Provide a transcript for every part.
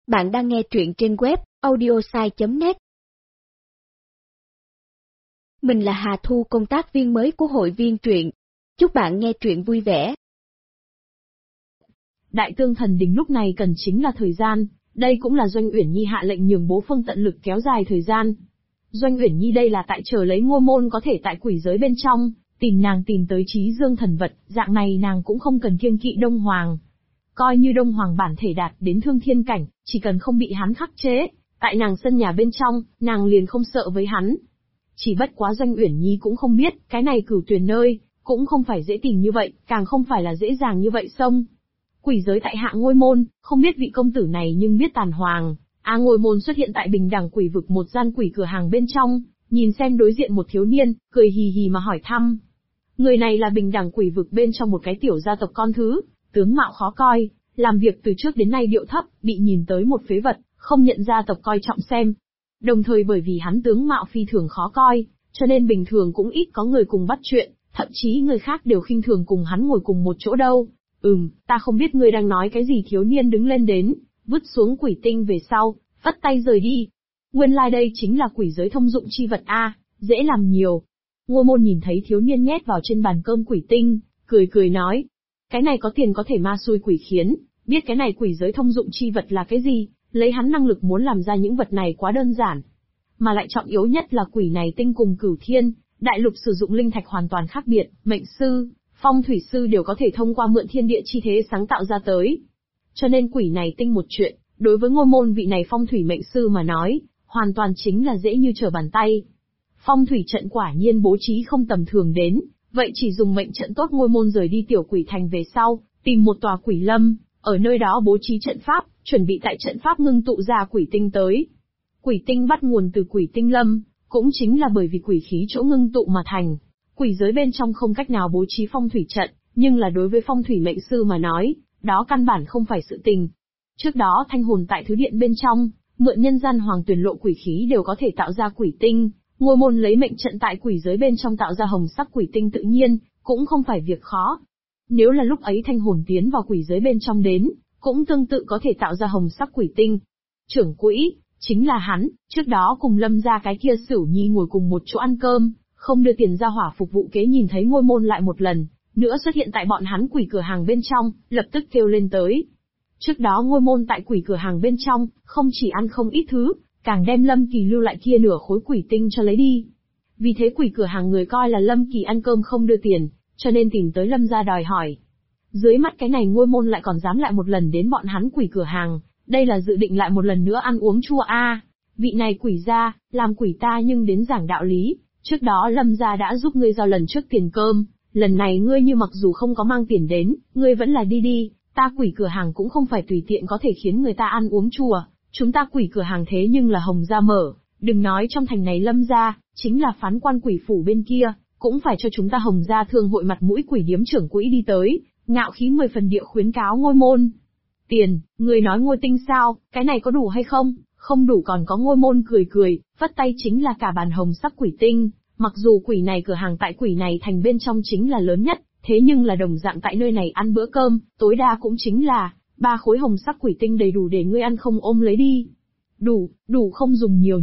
Bạn đang nghe truyện trên web audiosai.net. Mình là Hà Thu, công tác viên mới của hội viên truyện. Chúc bạn nghe truyện vui vẻ. Đại Tương Thần Đình lúc này cần chính là thời gian, đây cũng là Doanh Uyển Nhi hạ lệnh nhường Bố Phương tận lực kéo dài thời gian. Doanh Uyển Nhi đây là tại chờ lấy Ngô Môn có thể tại quỷ giới bên trong, tìm tới Chí Dương thần vật, dạng này nàng cũng không cần kiêng kỵ Đông Hoàng. Coi như Đông Hoàng bản thể đạt đến thương thiên cảnh, chỉ cần không bị hắn khắc chế, tại nàng sân nhà bên trong, nàng liền không sợ với hắn. Chỉ bất quá Doanh Uyển Nhi cũng không biết, cái này Cửu Tuyền nơi, cũng không phải dễ tìm như vậy, càng không phải là dễ dàng như vậy xông. Quỷ giới tại hạ Ngôi Môn, không biết vị công tử này nhưng biết Tàn Hoàng. Ngôi Môn xuất hiện tại Bình Đẳng Quỷ Vực một gian quỷ cửa hàng bên trong, nhìn xem đối diện một thiếu niên, cười hì hì mà hỏi thăm. Người này là Bình Đẳng Quỷ Vực bên trong một cái tiểu gia tộc con thứ, tướng mạo khó coi, làm việc từ trước đến nay điệu thấp, bị nhìn tới một phế vật, không nhận gia tộc coi trọng xem. Đồng thời bởi vì hắn tướng mạo phi thường khó coi, cho nên bình thường cũng ít có người cùng bắt chuyện, thậm chí người khác đều khinh thường cùng hắn ngồi cùng một chỗ đâu. Ta không biết ngươi đang nói cái gì. Thiếu niên đứng lên đến, vứt xuống quỷ tinh về sau, vắt tay rời đi. Nguyên lai đây chính là quỷ giới thông dụng chi vật a, dễ làm nhiều. Ngô Môn nhìn thấy thiếu niên nhét vào trên bàn cơm quỷ tinh, cười nói. Cái này có tiền có thể ma xui quỷ khiến, biết cái này quỷ giới thông dụng chi vật là cái gì, lấy hắn năng lực muốn làm ra những vật này quá đơn giản. Mà lại trọng yếu nhất là quỷ này tinh cùng Cửu Thiên, đại lục sử dụng linh thạch hoàn toàn khác biệt, mệnh sư, phong thủy sư đều có thể thông qua mượn thiên địa chi thế sáng tạo ra tới. Cho nên quỷ này tinh một chuyện, đối với Ngô Môn vị này phong thủy mệnh sư mà nói, hoàn toàn chính là dễ như trở bàn tay. Phong thủy trận quả nhiên bố trí không tầm thường đến, vậy chỉ dùng mệnh trận tốt. Ngôi Môn rời đi tiểu quỷ thành về sau, tìm một tòa quỷ lâm, ở nơi đó bố trí trận pháp, chuẩn bị tại trận pháp ngưng tụ ra quỷ tinh tới. Quỷ tinh bắt nguồn từ quỷ tinh lâm, cũng chính là bởi vì quỷ khí chỗ ngưng tụ mà thành. Quỷ giới bên trong không cách nào bố trí phong thủy trận, nhưng là đối với phong thủy mệnh sư mà nói, đó căn bản không phải sự tình. Trước đó Thanh Hồn tại Thứ Điện bên trong, mượn nhân gian hoàng tuyển lộ quỷ khí đều có thể tạo ra quỷ tinh, Ngôi Môn lấy mệnh trận tại quỷ giới bên trong tạo ra hồng sắc quỷ tinh tự nhiên, cũng không phải việc khó. Nếu là lúc ấy Thanh Hồn tiến vào quỷ giới bên trong đến, cũng tương tự có thể tạo ra hồng sắc quỷ tinh. Trưởng quỹ, chính là hắn, trước đó cùng Lâm gia cái kia Sửu Nhi ngồi cùng một chỗ ăn cơm, không đưa tiền ra hỏa phục vụ kế nhìn thấy Ngôi Môn lại một lần nữa xuất hiện tại bọn hắn quỷ cửa hàng bên trong, lập tức kêu lên tới. Trước đó Ngôi Môn tại quỷ cửa hàng bên trong, không chỉ ăn không ít thứ, càng đem Lâm Kỳ lưu lại kia nửa khối quỷ tinh cho lấy đi. Vì thế quỷ cửa hàng người coi là Lâm Kỳ ăn cơm không đưa tiền, cho nên tìm tới Lâm gia đòi hỏi. Dưới mắt cái này Ngôi Môn lại còn dám lại một lần đến bọn hắn quỷ cửa hàng, đây là dự định lại một lần nữa ăn uống chua a. Vị này quỷ gia, làm quỷ ta nhưng đến giảng đạo lý, trước đó Lâm gia đã giúp ngươi giao lần trước tiền cơm, lần này ngươi như mặc dù không có mang tiền đến, ngươi vẫn là đi, ta quỷ cửa hàng cũng không phải tùy tiện có thể khiến người ta ăn uống chua, chúng ta quỷ cửa hàng thế nhưng là Hồng gia mở, đừng nói trong thành này Lâm gia, chính là phán quan quỷ phủ bên kia, cũng phải cho chúng ta Hồng gia thương hội mặt mũi. Quỷ điếm trưởng quỹ đi tới, ngạo khí 10 phần địa khuyến cáo Ngôi Môn. Tiền, người nói Ngôi tinh sao, cái này có đủ hay không? Không đủ còn có. Ngôi Môn cười, vất tay chính là cả bàn hồng sắc quỷ tinh, mặc dù quỷ này cửa hàng tại quỷ này thành bên trong chính là lớn nhất, thế nhưng là đồng dạng tại nơi này ăn bữa cơm, tối đa cũng chính là 3 khối hồng sắc quỷ tinh đầy đủ để ngươi ăn không ôm lấy đi. Đủ không dùng nhiều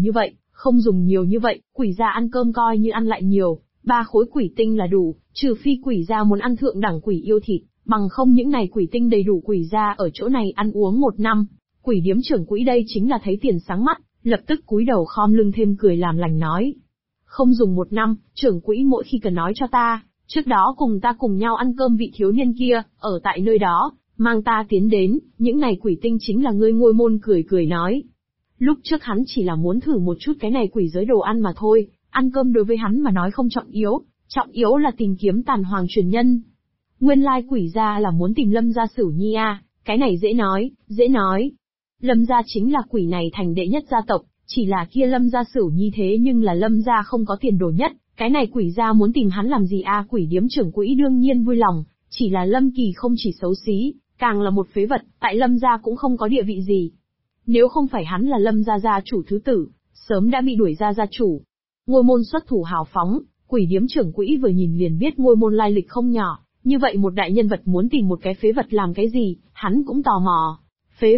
như vậy, quỷ gia ăn cơm coi như ăn lại nhiều, 3 khối quỷ tinh là đủ, trừ phi quỷ gia muốn ăn thượng đẳng quỷ yêu thịt, bằng không những này quỷ tinh đầy đủ quỷ gia ở chỗ này ăn uống 1 năm. Quỷ điếm trưởng quỹ đây chính là thấy tiền sáng mắt, lập tức cúi đầu khom lưng thêm cười làm lành nói. Không dùng 1 năm, trưởng quỹ mỗi khi cần nói cho ta, trước đó cùng ta cùng nhau ăn cơm vị thiếu niên kia, ở tại nơi đó, mang ta tiến đến, những này quỷ tinh chính là ngươi. Ngôi Môn cười nói. Lúc trước hắn chỉ là muốn thử một chút cái này quỷ giới đồ ăn mà thôi, ăn cơm đối với hắn mà nói không trọng yếu là tìm kiếm Tàn Hoàng truyền nhân. Nguyên lai quỷ gia là muốn tìm Lâm gia Sửu Nhi a, cái này dễ nói. Lâm gia chính là quỷ này thành đệ nhất gia tộc, chỉ là kia Lâm gia Sửu Nhi thế nhưng là Lâm gia không có tiền đồ nhất, cái này quỷ gia muốn tìm hắn làm gì a? Quỷ điếm trưởng quỹ đương nhiên vui lòng, chỉ là Lâm Kỳ không chỉ xấu xí, càng là một phế vật, tại Lâm gia cũng không có địa vị gì. Nếu không phải hắn là Lâm gia gia chủ thứ tử, sớm đã bị đuổi ra gia chủ. Ngôi Môn xuất thủ hào phóng, quỷ điếm trưởng quỹ vừa nhìn liền biết Ngôi Môn lai lịch không nhỏ, như vậy một đại nhân vật muốn tìm một cái phế vật làm cái gì, hắn cũng tò mò. Phế vật,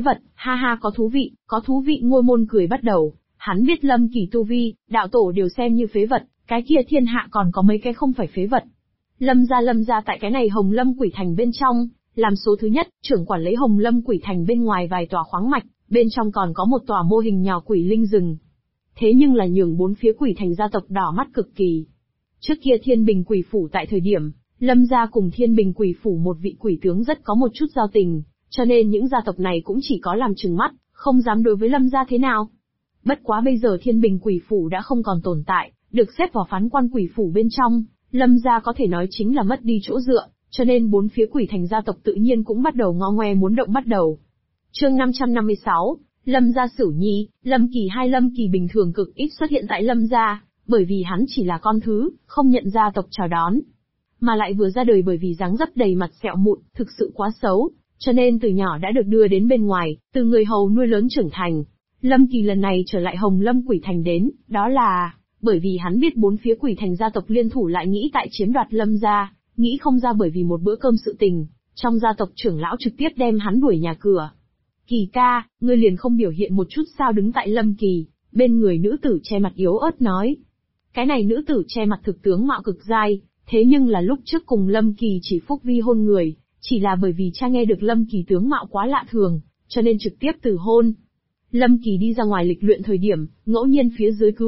Ha ha, có thú vị, Ngôi Môn cười bắt đầu. Hắn biết Lâm Kỳ tu vi, đạo tổ đều xem như phế vật, cái kia thiên hạ còn có mấy cái không phải phế vật. Lâm gia tại cái này Hồng Lâm Quỷ Thành bên trong, làm số thứ nhất, trưởng quản lấy Hồng Lâm Quỷ Thành bên ngoài vài tòa khoáng mạch, bên trong còn có một tòa mô hình nhỏ quỷ linh rừng. Thế nhưng là nhường bốn phía Quỷ Thành gia tộc đỏ mắt cực kỳ. Trước kia Thiên Bình Quỷ Phủ tại thời điểm, Lâm gia cùng Thiên Bình Quỷ Phủ một vị quỷ tướng rất có một chút giao tình, cho nên những gia tộc này cũng chỉ có làm trừng mắt, không dám đối với Lâm gia thế nào. Bất quá bây giờ Thiên Bình Quỷ Phủ đã không còn tồn tại, được xếp vào Phán Quan Quỷ Phủ bên trong, Lâm gia có thể nói chính là mất đi chỗ dựa, cho nên bốn phía Quỷ Thành gia tộc tự nhiên cũng bắt đầu ngo ngoe muốn động bắt đầu. Chương 556, Lâm gia Sửu Nhi, Lâm Kỳ. Lâm Kỳ bình thường cực ít xuất hiện tại Lâm gia, bởi vì hắn chỉ là con thứ, không nhận gia tộc chào đón. Mà lại vừa ra đời bởi vì dáng dấp đầy mặt sẹo mụn, thực sự quá xấu, cho nên từ nhỏ đã được đưa đến bên ngoài, từ người hầu nuôi lớn trưởng thành. Lâm Kỳ lần này trở lại Hồng Lâm Quỷ Thành đến, đó là bởi vì hắn biết bốn phía Quỷ Thành gia tộc liên thủ lại nghĩ tại chiếm đoạt Lâm gia, nghĩ không ra bởi vì một bữa cơm sự tình, trong gia tộc trưởng lão trực tiếp đem hắn đuổi nhà cửa. Kỳ ca, ngươi liền không biểu hiện một chút sao? Đứng tại Lâm Kỳ, bên người nữ tử che mặt yếu ớt nói. Cái này nữ tử che mặt thực tướng mạo cực dai, thế nhưng là lúc trước cùng Lâm Kỳ chỉ phúc vi hôn người, chỉ là bởi vì cha nghe được Lâm Kỳ tướng mạo quá lạ thường, cho nên trực tiếp từ hôn. Lâm Kỳ đi ra ngoài lịch luyện thời điểm, ngẫu nhiên phía dưới cứu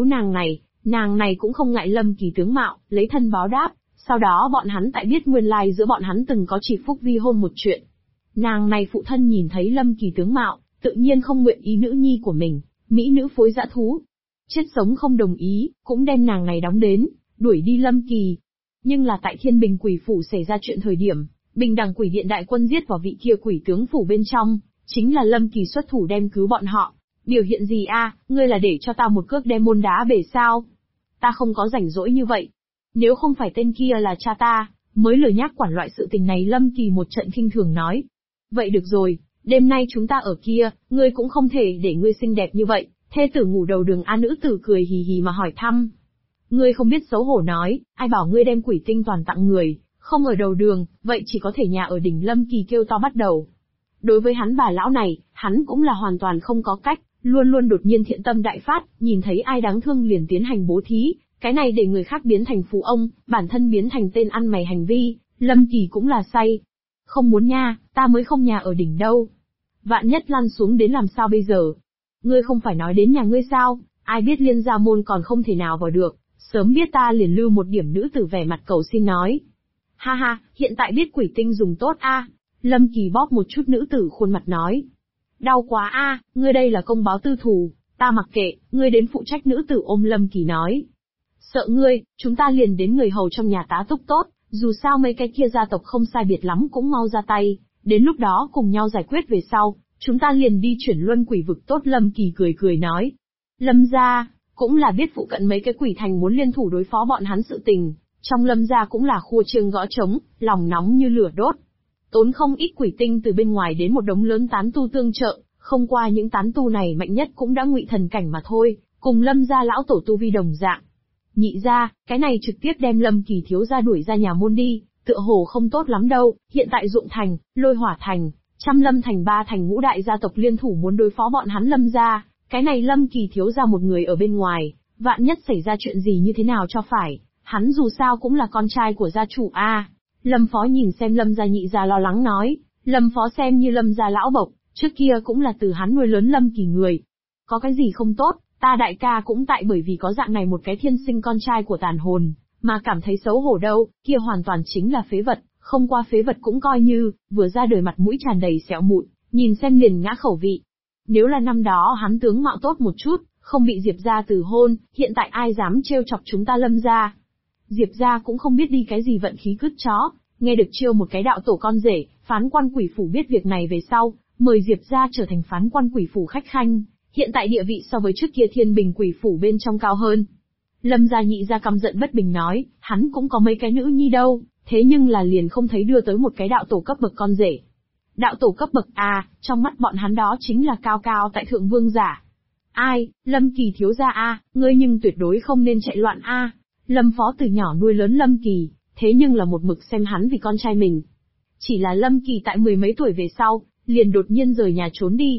nàng này cũng không ngại Lâm Kỳ tướng mạo, lấy thân báo đáp, sau đó bọn hắn tại biết nguyên lai giữa bọn hắn từng có chỉ phúc vi hôn một chuyện. Nàng này phụ thân nhìn thấy Lâm Kỳ tướng mạo, tự nhiên không nguyện ý nữ nhi của mình, mỹ nữ phối dã thú. Chết sống không đồng ý, cũng đem nàng này đóng đến, đuổi đi Lâm Kỳ. Nhưng là tại Thiên Bình Quỷ Phủ xảy ra chuyện thời điểm, Bình Đẳng Quỷ Điện đại quân giết vào vị kia quỷ tướng phủ bên trong, chính là Lâm Kỳ xuất thủ đem cứu bọn họ. Biểu hiện gì a? Ngươi là để cho ta một cước đem môn đá bể sao? Ta không có rảnh rỗi như vậy. Nếu không phải tên kia là cha ta, mới lười nhác quản loại sự tình này. Lâm Kỳ một trận khinh thường nói. Vậy được rồi, đêm nay chúng ta ở kia, ngươi cũng không thể để ngươi xinh đẹp như vậy. Thê tử ngủ đầu đường a? Nữ tử cười hì hì mà hỏi thăm. Ngươi không biết xấu hổ nói, ai bảo ngươi đem quỷ tinh toàn tặng người, không ở đầu đường, vậy chỉ có thể nhà ở đỉnh. Lâm Kỳ kêu to bắt đầu. Đối với hắn bà lão này, hắn cũng là hoàn toàn không có cách, luôn luôn đột nhiên thiện tâm đại phát, nhìn thấy ai đáng thương liền tiến hành bố thí, cái này để người khác biến thành phú ông, bản thân biến thành tên ăn mày hành vi, Lâm Kỳ cũng là say. Không muốn nha, ta mới không nhà ở đỉnh đâu. Vạn nhất lăn xuống đến làm sao bây giờ? Ngươi không phải nói đến nhà ngươi sao, ai biết Liên Gia môn còn không thể nào vào được, sớm biết ta liền lưu một điểm. Nữ tử vẻ mặt cầu xin nói. Ha ha, hiện tại biết quỷ tinh dùng tốt a? Lâm Kỳ bóp một chút nữ tử khuôn mặt nói. Đau quá a, ngươi đây là công báo tư thù, ta mặc kệ, ngươi đến phụ trách. Nữ tử ôm Lâm Kỳ nói. Sợ ngươi, chúng ta liền đến người hầu trong nhà tá túc tốt, dù sao mấy cái kia gia tộc không sai biệt lắm cũng mau ra tay, đến lúc đó cùng nhau giải quyết về sau, chúng ta liền đi chuyển luân quỷ vực tốt. Lâm Kỳ cười nói. Lâm gia cũng là biết phụ cận mấy cái quỷ thành muốn liên thủ đối phó bọn hắn sự tình, trong Lâm gia cũng là khua chiêng gõ trống, lòng nóng như lửa đốt. Tốn không ít quỷ tinh từ bên ngoài đến một đống lớn tán tu tương trợ, không qua những tán tu này mạnh nhất cũng đã ngụy thần cảnh mà thôi, cùng Lâm gia lão tổ tu vi đồng dạng. Nhị gia, cái này trực tiếp đem Lâm Kỳ thiếu gia đuổi ra nhà môn đi, tựa hồ không tốt lắm đâu. Hiện tại Dụng Thành, Lôi Hỏa Thành, Trăm Lâm Thành, ba thành ngũ đại gia tộc liên thủ muốn đối phó bọn hắn Lâm gia, cái này Lâm Kỳ thiếu gia một người ở bên ngoài, vạn nhất xảy ra chuyện gì như thế nào cho phải, hắn dù sao cũng là con trai của gia chủ a. Lâm Phó nhìn xem Lâm gia nhị gia lo lắng nói, Lâm Phó xem như Lâm gia lão bộc, trước kia cũng là từ hắn nuôi lớn Lâm Kỳ người. Có cái gì không tốt, ta đại ca cũng tại bởi vì có dạng này một cái thiên sinh con trai của tàn hồn, mà cảm thấy xấu hổ đâu, kia hoàn toàn chính là phế vật, không qua phế vật cũng coi như, vừa ra đời mặt mũi tràn đầy sẹo mụn, nhìn xem liền ngã khẩu vị. Nếu là năm đó hắn tướng mạo tốt một chút, không bị Diệp gia từ hôn, hiện tại ai dám trêu chọc chúng ta Lâm gia. Diệp gia cũng không biết đi cái gì vận khí cứt chó, nghe được chiêu một cái đạo tổ con rể. Phán Quan Quỷ Phủ biết việc này về sau, mời Diệp gia trở thành Phán Quan Quỷ Phủ khách khanh, hiện tại địa vị so với trước kia Thiên Bình Quỷ Phủ bên trong cao hơn. Lâm gia nhị gia căm giận bất bình nói, hắn cũng có mấy cái nữ nhi đâu, thế nhưng là liền không thấy đưa tới một cái đạo tổ cấp bậc con rể. Đạo tổ cấp bậc a, trong mắt bọn hắn đó chính là cao cao tại thượng vương giả. Ai, Lâm Kỳ thiếu gia a, ngươi nhưng tuyệt đối không nên chạy loạn a. Lâm Phó từ nhỏ nuôi lớn Lâm Kỳ, thế nhưng là một mực xem hắn vì con trai mình. Chỉ là Lâm Kỳ tại mười mấy tuổi về sau, liền đột nhiên rời nhà trốn đi.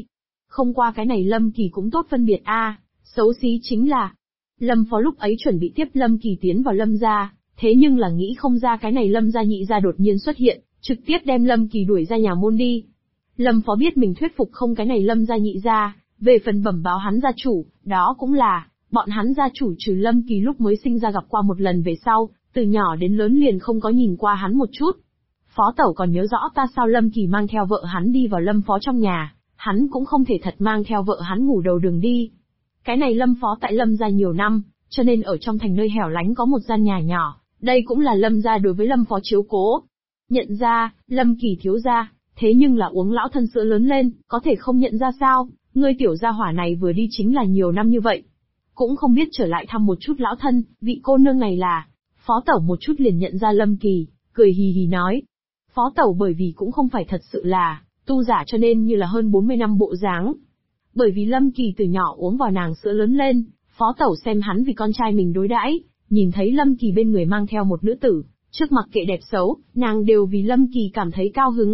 Không qua cái này Lâm Kỳ cũng tốt phân biệt xấu xí chính là. Lâm Phó lúc ấy chuẩn bị tiếp Lâm Kỳ tiến vào Lâm gia, thế nhưng là nghĩ không ra cái này Lâm gia nhị gia đột nhiên xuất hiện, trực tiếp đem Lâm Kỳ đuổi ra nhà môn đi. Lâm Phó biết mình thuyết phục không cái này Lâm gia nhị gia, về phần bẩm báo hắn gia chủ, đó cũng là, bọn hắn gia chủ trừ Lâm Kỳ lúc mới sinh ra gặp qua một lần về sau, từ nhỏ đến lớn liền không có nhìn qua hắn một chút. Phó Tẩu còn nhớ rõ ta sao Lâm Kỳ mang theo vợ hắn đi vào Lâm Phó trong nhà, hắn cũng không thể thật mang theo vợ hắn ngủ đầu đường đi. Cái này Lâm Phó tại Lâm gia nhiều năm, cho nên ở trong thành nơi hẻo lánh có một gian nhà nhỏ, đây cũng là Lâm gia đối với Lâm Phó chiếu cố. Nhận ra, Lâm Kỳ thiếu gia, thế nhưng là uống lão thân sữa lớn lên, có thể không nhận ra sao, ngươi tiểu gia hỏa này vừa đi chính là nhiều năm như vậy. Cũng không biết trở lại thăm một chút lão thân, vị cô nương này là. Phó Tẩu một chút liền nhận ra Lâm Kỳ, cười hì hì nói. Phó Tẩu bởi vì cũng không phải thật sự là tu giả cho nên như là hơn 40 năm bộ dáng. Bởi vì Lâm Kỳ từ nhỏ uống vào nàng sữa lớn lên, Phó Tẩu xem hắn vì con trai mình đối đãi, nhìn thấy Lâm Kỳ bên người mang theo một nữ tử, trước mặc kệ đẹp xấu, nàng đều vì Lâm Kỳ cảm thấy cao hứng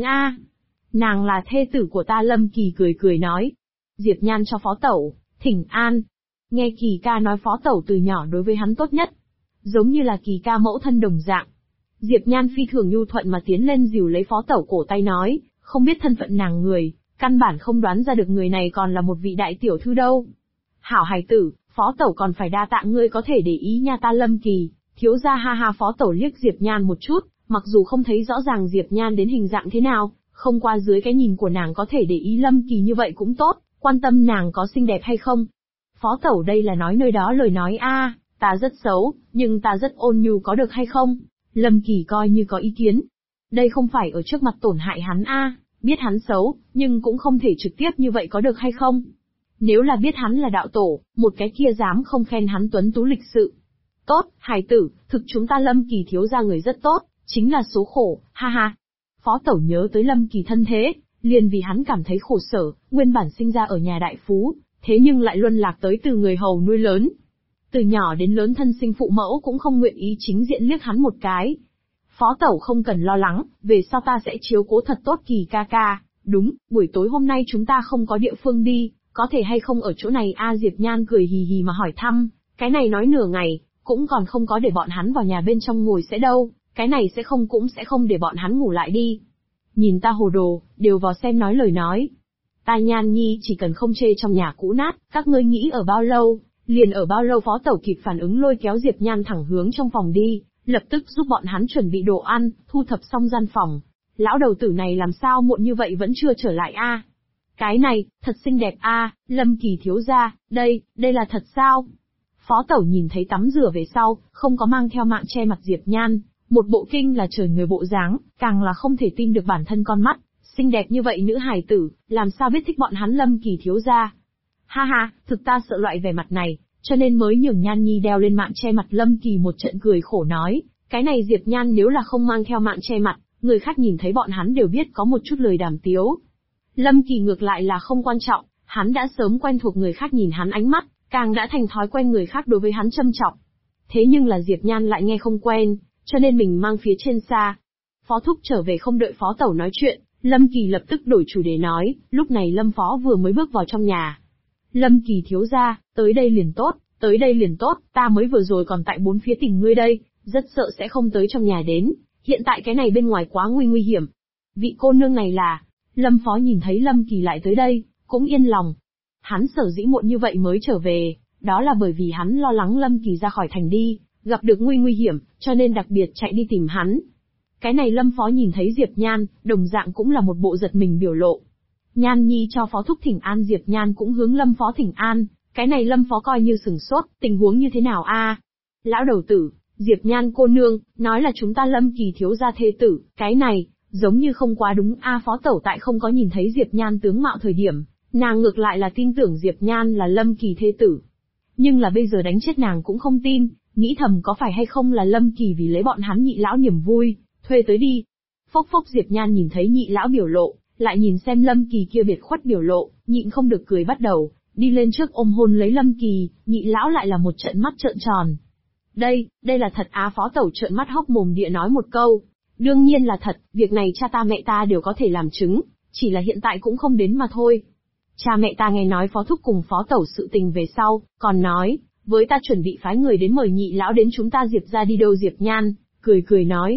Nàng là thê tử của ta. Lâm Kỳ cười cười nói. Diệp Nhan cho Phó Tẩu, thỉnh an. Nghe Kỳ ca nói Phó Tẩu từ nhỏ đối với hắn tốt nhất, giống như là Kỳ ca mẫu thân đồng dạng. Diệp Nhan phi thường nhu thuận mà tiến lên dìu lấy Phó Tẩu cổ tay nói, không biết thân phận nàng người, căn bản không đoán ra được người này còn là một vị đại tiểu thư đâu. Hảo hài tử, Phó Tẩu còn phải đa tạ ngươi có thể để ý nha ta Lâm Kỳ, thiếu gia ha ha. Phó Tẩu liếc Diệp Nhan một chút, mặc dù không thấy rõ ràng Diệp Nhan đến hình dạng thế nào, không qua dưới cái nhìn của nàng có thể để ý Lâm Kỳ như vậy cũng tốt, quan tâm nàng có xinh đẹp hay không. Phó Tẩu đây là nói nơi đó lời nói ta rất xấu, nhưng ta rất ôn nhu có được hay không? Lâm Kỳ coi như có ý kiến. Đây không phải ở trước mặt tổn hại hắn biết hắn xấu, nhưng cũng không thể trực tiếp như vậy có được hay không? Nếu là biết hắn là đạo tổ, một cái kia dám không khen hắn tuấn tú lịch sự. Tốt, hài tử, thực chúng ta Lâm Kỳ thiếu gia người rất tốt, chính là số khổ, ha ha. Phó Tẩu nhớ tới Lâm Kỳ thân thế, liền vì hắn cảm thấy khổ sở, nguyên bản sinh ra ở nhà đại phú, thế nhưng lại luân lạc tới từ người hầu nuôi lớn. Từ nhỏ đến lớn thân sinh phụ mẫu cũng không nguyện ý chính diện liếc hắn một cái. Phó Tẩu không cần lo lắng, về sau ta sẽ chiếu cố thật tốt Kỳ ca ca. Đúng, buổi tối hôm nay chúng ta không có địa phương đi, có thể hay không ở chỗ này Diệp Nhan cười hì hì mà hỏi thăm, cái này nói nửa ngày, cũng còn không có để bọn hắn vào nhà bên trong ngồi sẽ đâu, cái này cũng sẽ không để bọn hắn ngủ lại đi. Nhìn ta hồ đồ, đều vào xem nói lời nói. Ta Nhan Nhi chỉ cần không chê trong nhà cũ nát, các ngươi nghĩ ở bao lâu, liền ở bao lâu. Phó Tẩu kịp phản ứng lôi kéo Diệp Nhan thẳng hướng trong phòng đi, lập tức giúp bọn hắn chuẩn bị đồ ăn, thu thập xong gian phòng. Lão đầu tử này làm sao muộn như vậy vẫn chưa trở lại Cái này, thật xinh đẹp Lâm Kỳ thiếu gia, đây là thật sao? Phó Tẩu nhìn thấy tắm rửa về sau, không có mang theo mạng che mặt Diệp Nhan, một bộ kinh là trời người bộ dáng, càng là không thể tin được bản thân con mắt, xinh đẹp như vậy nữ hài tử, làm sao biết thích bọn hắn Lâm Kỳ thiếu gia? Ha ha, thực ta sợ loại vẻ mặt này, cho nên mới nhường Nhan Nhi đeo lên mạng che mặt. Lâm Kỳ một trận cười khổ nói, cái này Diệp Nhan nếu là không mang theo mạng che mặt, người khác nhìn thấy bọn hắn đều biết có một chút lời đàm tiếu. Lâm Kỳ ngược lại là không quan trọng, hắn đã sớm quen thuộc người khác nhìn hắn ánh mắt, càng đã thành thói quen người khác đối với hắn châm chọc. Thế nhưng là Diệp Nhan lại nghe không quen, cho nên mình mang phía trên xa. Phó Thúc trở về không đợi Phó Tẩu nói chuyện, Lâm Kỳ lập tức đổi chủ đề nói, lúc này Lâm Phó vừa mới bước vào trong nhà. Lâm Kỳ thiếu gia, tới đây liền tốt, ta mới vừa rồi còn tại bốn phía tìm ngươi đây, rất sợ sẽ không tới trong nhà đến, hiện tại cái này bên ngoài quá nguy hiểm. Vị cô nương này là, Lâm Phó nhìn thấy Lâm Kỳ lại tới đây, cũng yên lòng. Hắn sở dĩ muộn như vậy mới trở về, đó là bởi vì hắn lo lắng Lâm Kỳ ra khỏi thành đi, gặp được nguy hiểm, cho nên đặc biệt chạy đi tìm hắn. Cái này Lâm Phó nhìn thấy Diệp Nhan, đồng dạng cũng là một bộ giật mình biểu lộ. Nhan Nhi cho Phó Thúc thỉnh an. Diệp Nhan cũng hướng Lâm Phó thỉnh an, cái này Lâm Phó coi như sửng sốt, tình huống như thế nào Lão đầu tử, Diệp Nhan cô nương, nói là chúng ta Lâm Kỳ thiếu gia thê tử, cái này, giống như không quá đúng Phó Tẩu tại không có nhìn thấy Diệp Nhan tướng mạo thời điểm, nàng ngược lại là tin tưởng Diệp Nhan là Lâm Kỳ thê tử. Nhưng là bây giờ đánh chết nàng cũng không tin, nghĩ thầm có phải hay không là Lâm Kỳ vì lấy bọn hắn nhị lão niềm vui, thuê tới đi. Phốc phốc. Diệp Nhan nhìn thấy nhị lão biểu lộ, lại nhìn xem Lâm Kỳ kia biệt khuất biểu lộ, nhịn không được cười bắt đầu, đi lên trước ôm hôn lấy Lâm Kỳ, nhị lão lại là một trận mắt trợn tròn. Đây là thật Phó Tẩu trợn mắt hốc mồm địa nói một câu, đương nhiên là thật, việc này cha ta mẹ ta đều có thể làm chứng, chỉ là hiện tại cũng không đến mà thôi. Cha mẹ ta nghe nói phó thúc cùng phó tẩu sự tình về sau, còn nói, với ta chuẩn bị phái người đến mời nhị lão đến chúng ta Diệp gia đi đâu. Diệp Nhan, cười cười nói.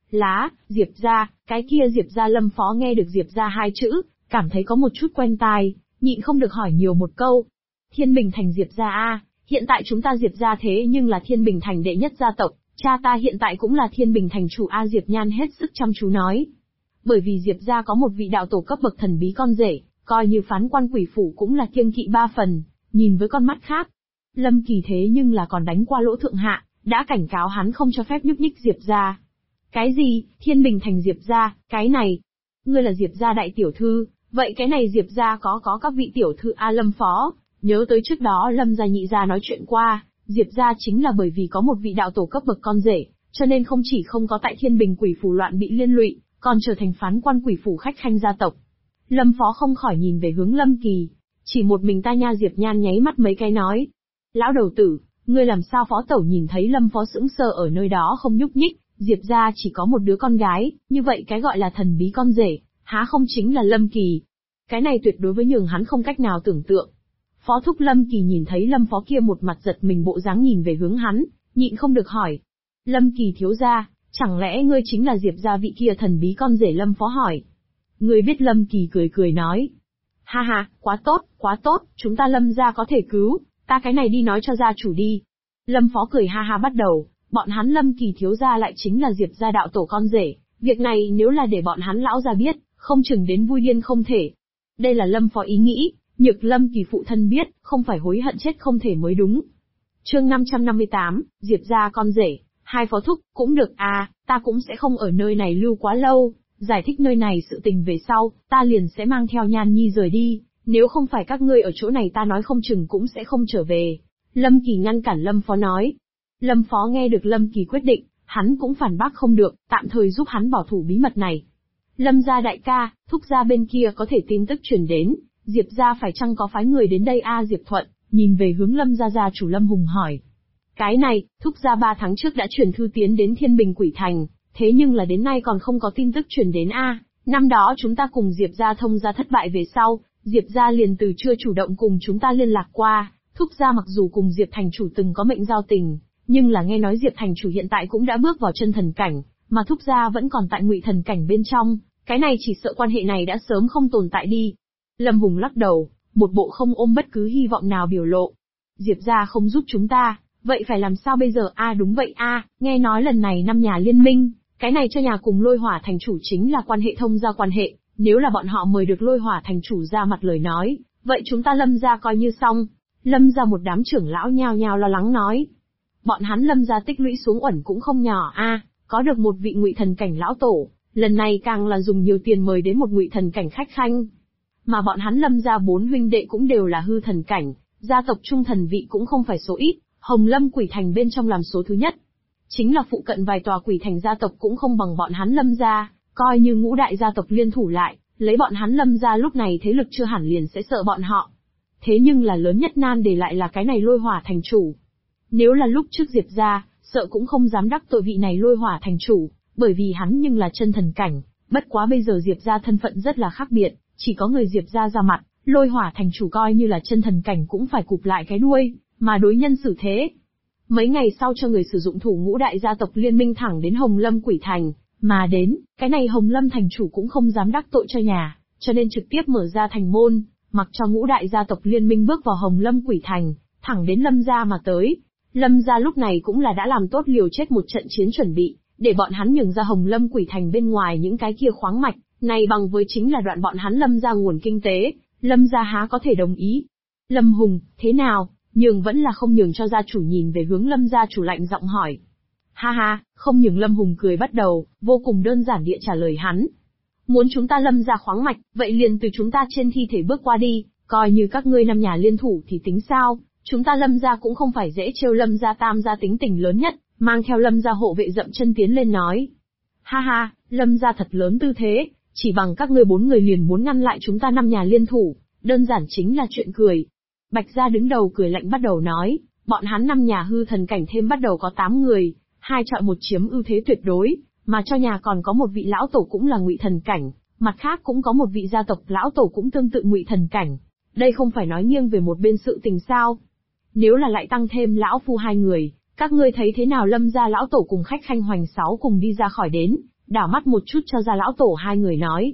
Diệp gia, cái kia Diệp gia. Lâm Phó nghe được Diệp gia hai chữ, cảm thấy có một chút quen tai, nhịn không được hỏi nhiều một câu. Thiên Bình Thành Diệp gia a, hiện tại chúng ta Diệp gia thế nhưng là Thiên Bình Thành đệ nhất gia tộc, cha ta hiện tại cũng là Thiên Bình Thành chủ a. Diệp Nhan hết sức chăm chú nói. Bởi vì Diệp gia có một vị đạo tổ cấp bậc thần bí con rể, coi như phán quan quỷ phủ cũng là kiêng kỵ ba phần, nhìn với con mắt khác. Lâm Kỳ thế nhưng là còn đánh qua Lỗ Thượng Hạ, đã cảnh cáo hắn không cho phép nhúc nhích Diệp gia. Cái gì, Thiên Bình Thành Diệp gia, cái này? Ngươi là Diệp gia đại tiểu thư, vậy cái này Diệp gia có các vị tiểu thư a. Lâm Phó, nhớ tới trước đó Lâm gia nhị gia nói chuyện qua, Diệp gia chính là bởi vì có một vị đạo tổ cấp bậc con rể, cho nên không chỉ không có tại Thiên Bình quỷ phủ loạn bị liên lụy, còn trở thành phán quan quỷ phủ khách khanh gia tộc. Lâm Phó không khỏi nhìn về hướng Lâm Kỳ, chỉ một mình ta nha. Diệp Nhan nháy mắt mấy cái nói. Lão đầu tử, ngươi làm sao? Phó tẩu nhìn thấy Lâm Phó sững sờ ở nơi đó không nhúc nhích, Diệp gia chỉ có một đứa con gái, như vậy cái gọi là thần bí con rể, há không chính là Lâm Kỳ? Cái này tuyệt đối với nhường hắn không cách nào tưởng tượng. Phó thúc. Lâm Kỳ nhìn thấy Lâm Phó kia một mặt giật mình bộ dáng nhìn về hướng hắn, nhịn không được hỏi. Lâm Kỳ thiếu gia, chẳng lẽ ngươi chính là Diệp gia vị kia thần bí con rể? Lâm Phó hỏi. Ngươi biết? Lâm Kỳ cười cười nói. Ha ha, quá tốt, chúng ta Lâm gia có thể cứu, ta cái này đi nói cho gia chủ đi. Lâm Phó cười ha ha bắt đầu, bọn hắn Lâm Kỳ thiếu gia lại chính là Diệp gia đạo tổ con rể, việc này nếu là để bọn hắn lão gia biết, không chừng đến vui điên không thể. Đây là Lâm Phó ý nghĩ, nhược Lâm Kỳ phụ thân biết, không phải hối hận chết không thể mới đúng. Chương 558, Diệp gia con rể, hai phó thúc, cũng được à, ta cũng sẽ không ở nơi này lưu quá lâu, giải thích nơi này sự tình về sau, ta liền sẽ mang theo Nhan Nhi rời đi, nếu không phải các ngươi ở chỗ này ta nói không chừng cũng sẽ không trở về. Lâm Kỳ ngăn cản Lâm Phó nói. Lâm Phó nghe được Lâm Kỳ quyết định, hắn cũng phản bác không được, tạm thời giúp hắn bảo thủ bí mật này. Lâm gia đại ca, thúc gia bên kia có thể tin tức truyền đến, Diệp gia phải chăng có phái người đến đây a? Diệp Thuận, nhìn về hướng Lâm gia gia chủ Lâm Hùng hỏi. Cái này, thúc gia 3 tháng trước đã truyền thư tiến đến Thiên Bình Quỷ Thành, thế nhưng là đến nay còn không có tin tức truyền đến a. Năm đó chúng ta cùng Diệp gia thông gia thất bại về sau, Diệp gia liền từ chưa chủ động cùng chúng ta liên lạc qua, thúc gia mặc dù cùng Diệp thành chủ từng có mệnh giao tình, nhưng là nghe nói Diệp thành chủ hiện tại cũng đã bước vào chân thần cảnh, mà thúc gia vẫn còn tại ngụy thần cảnh bên trong, cái này chỉ sợ quan hệ này đã sớm không tồn tại đi. Lâm Hùng lắc đầu, một bộ không ôm bất cứ hy vọng nào biểu lộ. Diệp gia không giúp chúng ta, vậy phải làm sao bây giờ a? Đúng vậy a, nghe nói lần này 5 nhà liên minh, cái này cho nhà cùng Lôi Hỏa thành chủ chính là quan hệ thông gia quan hệ, nếu là bọn họ mời được Lôi Hỏa thành chủ ra mặt lời nói, vậy chúng ta Lâm gia coi như xong. Lâm gia một đám trưởng lão nhao nhao lo lắng nói. Bọn hắn Lâm gia tích lũy xuống uẩn cũng không nhỏ a, có được một vị ngụy thần cảnh lão tổ, lần này càng là dùng nhiều tiền mời đến một ngụy thần cảnh khách khanh. Mà bọn hắn Lâm gia 4 huynh đệ cũng đều là hư thần cảnh, gia tộc trung thần vị cũng không phải số ít, Hồng Lâm Quỷ Thành bên trong làm số thứ nhất. Chính là phụ cận vài tòa quỷ thành gia tộc cũng không bằng bọn hắn Lâm gia, coi như ngũ đại gia tộc liên thủ lại, lấy bọn hắn Lâm gia lúc này thế lực chưa hẳn liền sẽ sợ bọn họ. Thế nhưng là lớn nhất nan để lại là cái này Lôi Hỏa thành chủ. Nếu là lúc trước Diệp gia, sợ cũng không dám đắc tội vị này Lôi Hỏa thành chủ, bởi vì hắn nhưng là chân thần cảnh, bất quá bây giờ Diệp gia thân phận rất là khác biệt, chỉ có người Diệp gia ra mặt, Lôi Hỏa thành chủ coi như là chân thần cảnh cũng phải cụp lại cái đuôi, mà đối nhân xử thế. Mấy ngày sau cho người sử dụng thủ ngũ đại gia tộc liên minh thẳng đến Hồng Lâm Quỷ Thành, mà đến, cái này Hồng Lâm thành chủ cũng không dám đắc tội cho nhà, cho nên trực tiếp mở ra thành môn, mặc cho ngũ đại gia tộc liên minh bước vào Hồng Lâm Quỷ Thành, thẳng đến Lâm gia mà tới. Lâm gia lúc này cũng là đã làm tốt liều chết một trận chiến chuẩn bị, để bọn hắn nhường ra Hồng Lâm Quỷ Thành bên ngoài những cái kia khoáng mạch, này bằng với chính là đoạn bọn hắn Lâm gia nguồn kinh tế, Lâm gia há có thể đồng ý. Lâm Hùng, thế nào, nhường vẫn là không nhường cho gia chủ? Nhìn về hướng Lâm gia chủ lạnh giọng hỏi. Ha ha, không nhường. Lâm Hùng cười bắt đầu, vô cùng đơn giản địa trả lời hắn. Muốn chúng ta Lâm gia khoáng mạch, vậy liền từ chúng ta trên thi thể bước qua đi, coi như các ngươi 5 nhà liên thủ thì tính sao, chúng ta Lâm gia cũng không phải dễ trêu. Lâm gia Tam gia tính tình lớn nhất, mang theo Lâm gia hộ vệ dậm chân tiến lên nói. Ha ha, Lâm gia thật lớn tư thế, chỉ bằng các ngươi 4 người liền muốn ngăn lại chúng ta 5 nhà liên thủ, đơn giản chính là chuyện cười. Bạch gia đứng đầu cười lạnh bắt đầu nói, bọn hắn 5 nhà hư thần cảnh thêm bắt đầu có 8 người, 2 chọi 1 chiếm ưu thế tuyệt đối, mà cho nhà còn có một vị lão tổ cũng là ngụy thần cảnh, mặt khác cũng có một vị gia tộc lão tổ cũng tương tự ngụy thần cảnh. Đây không phải nói nghiêng về một bên sự tình sao? Nếu là lại tăng thêm lão phu hai người, các ngươi thấy thế nào? Lâm gia lão tổ cùng khách khanh Hoành Sáu cùng đi ra khỏi đến, đảo mắt một chút cho ra lão tổ hai người nói.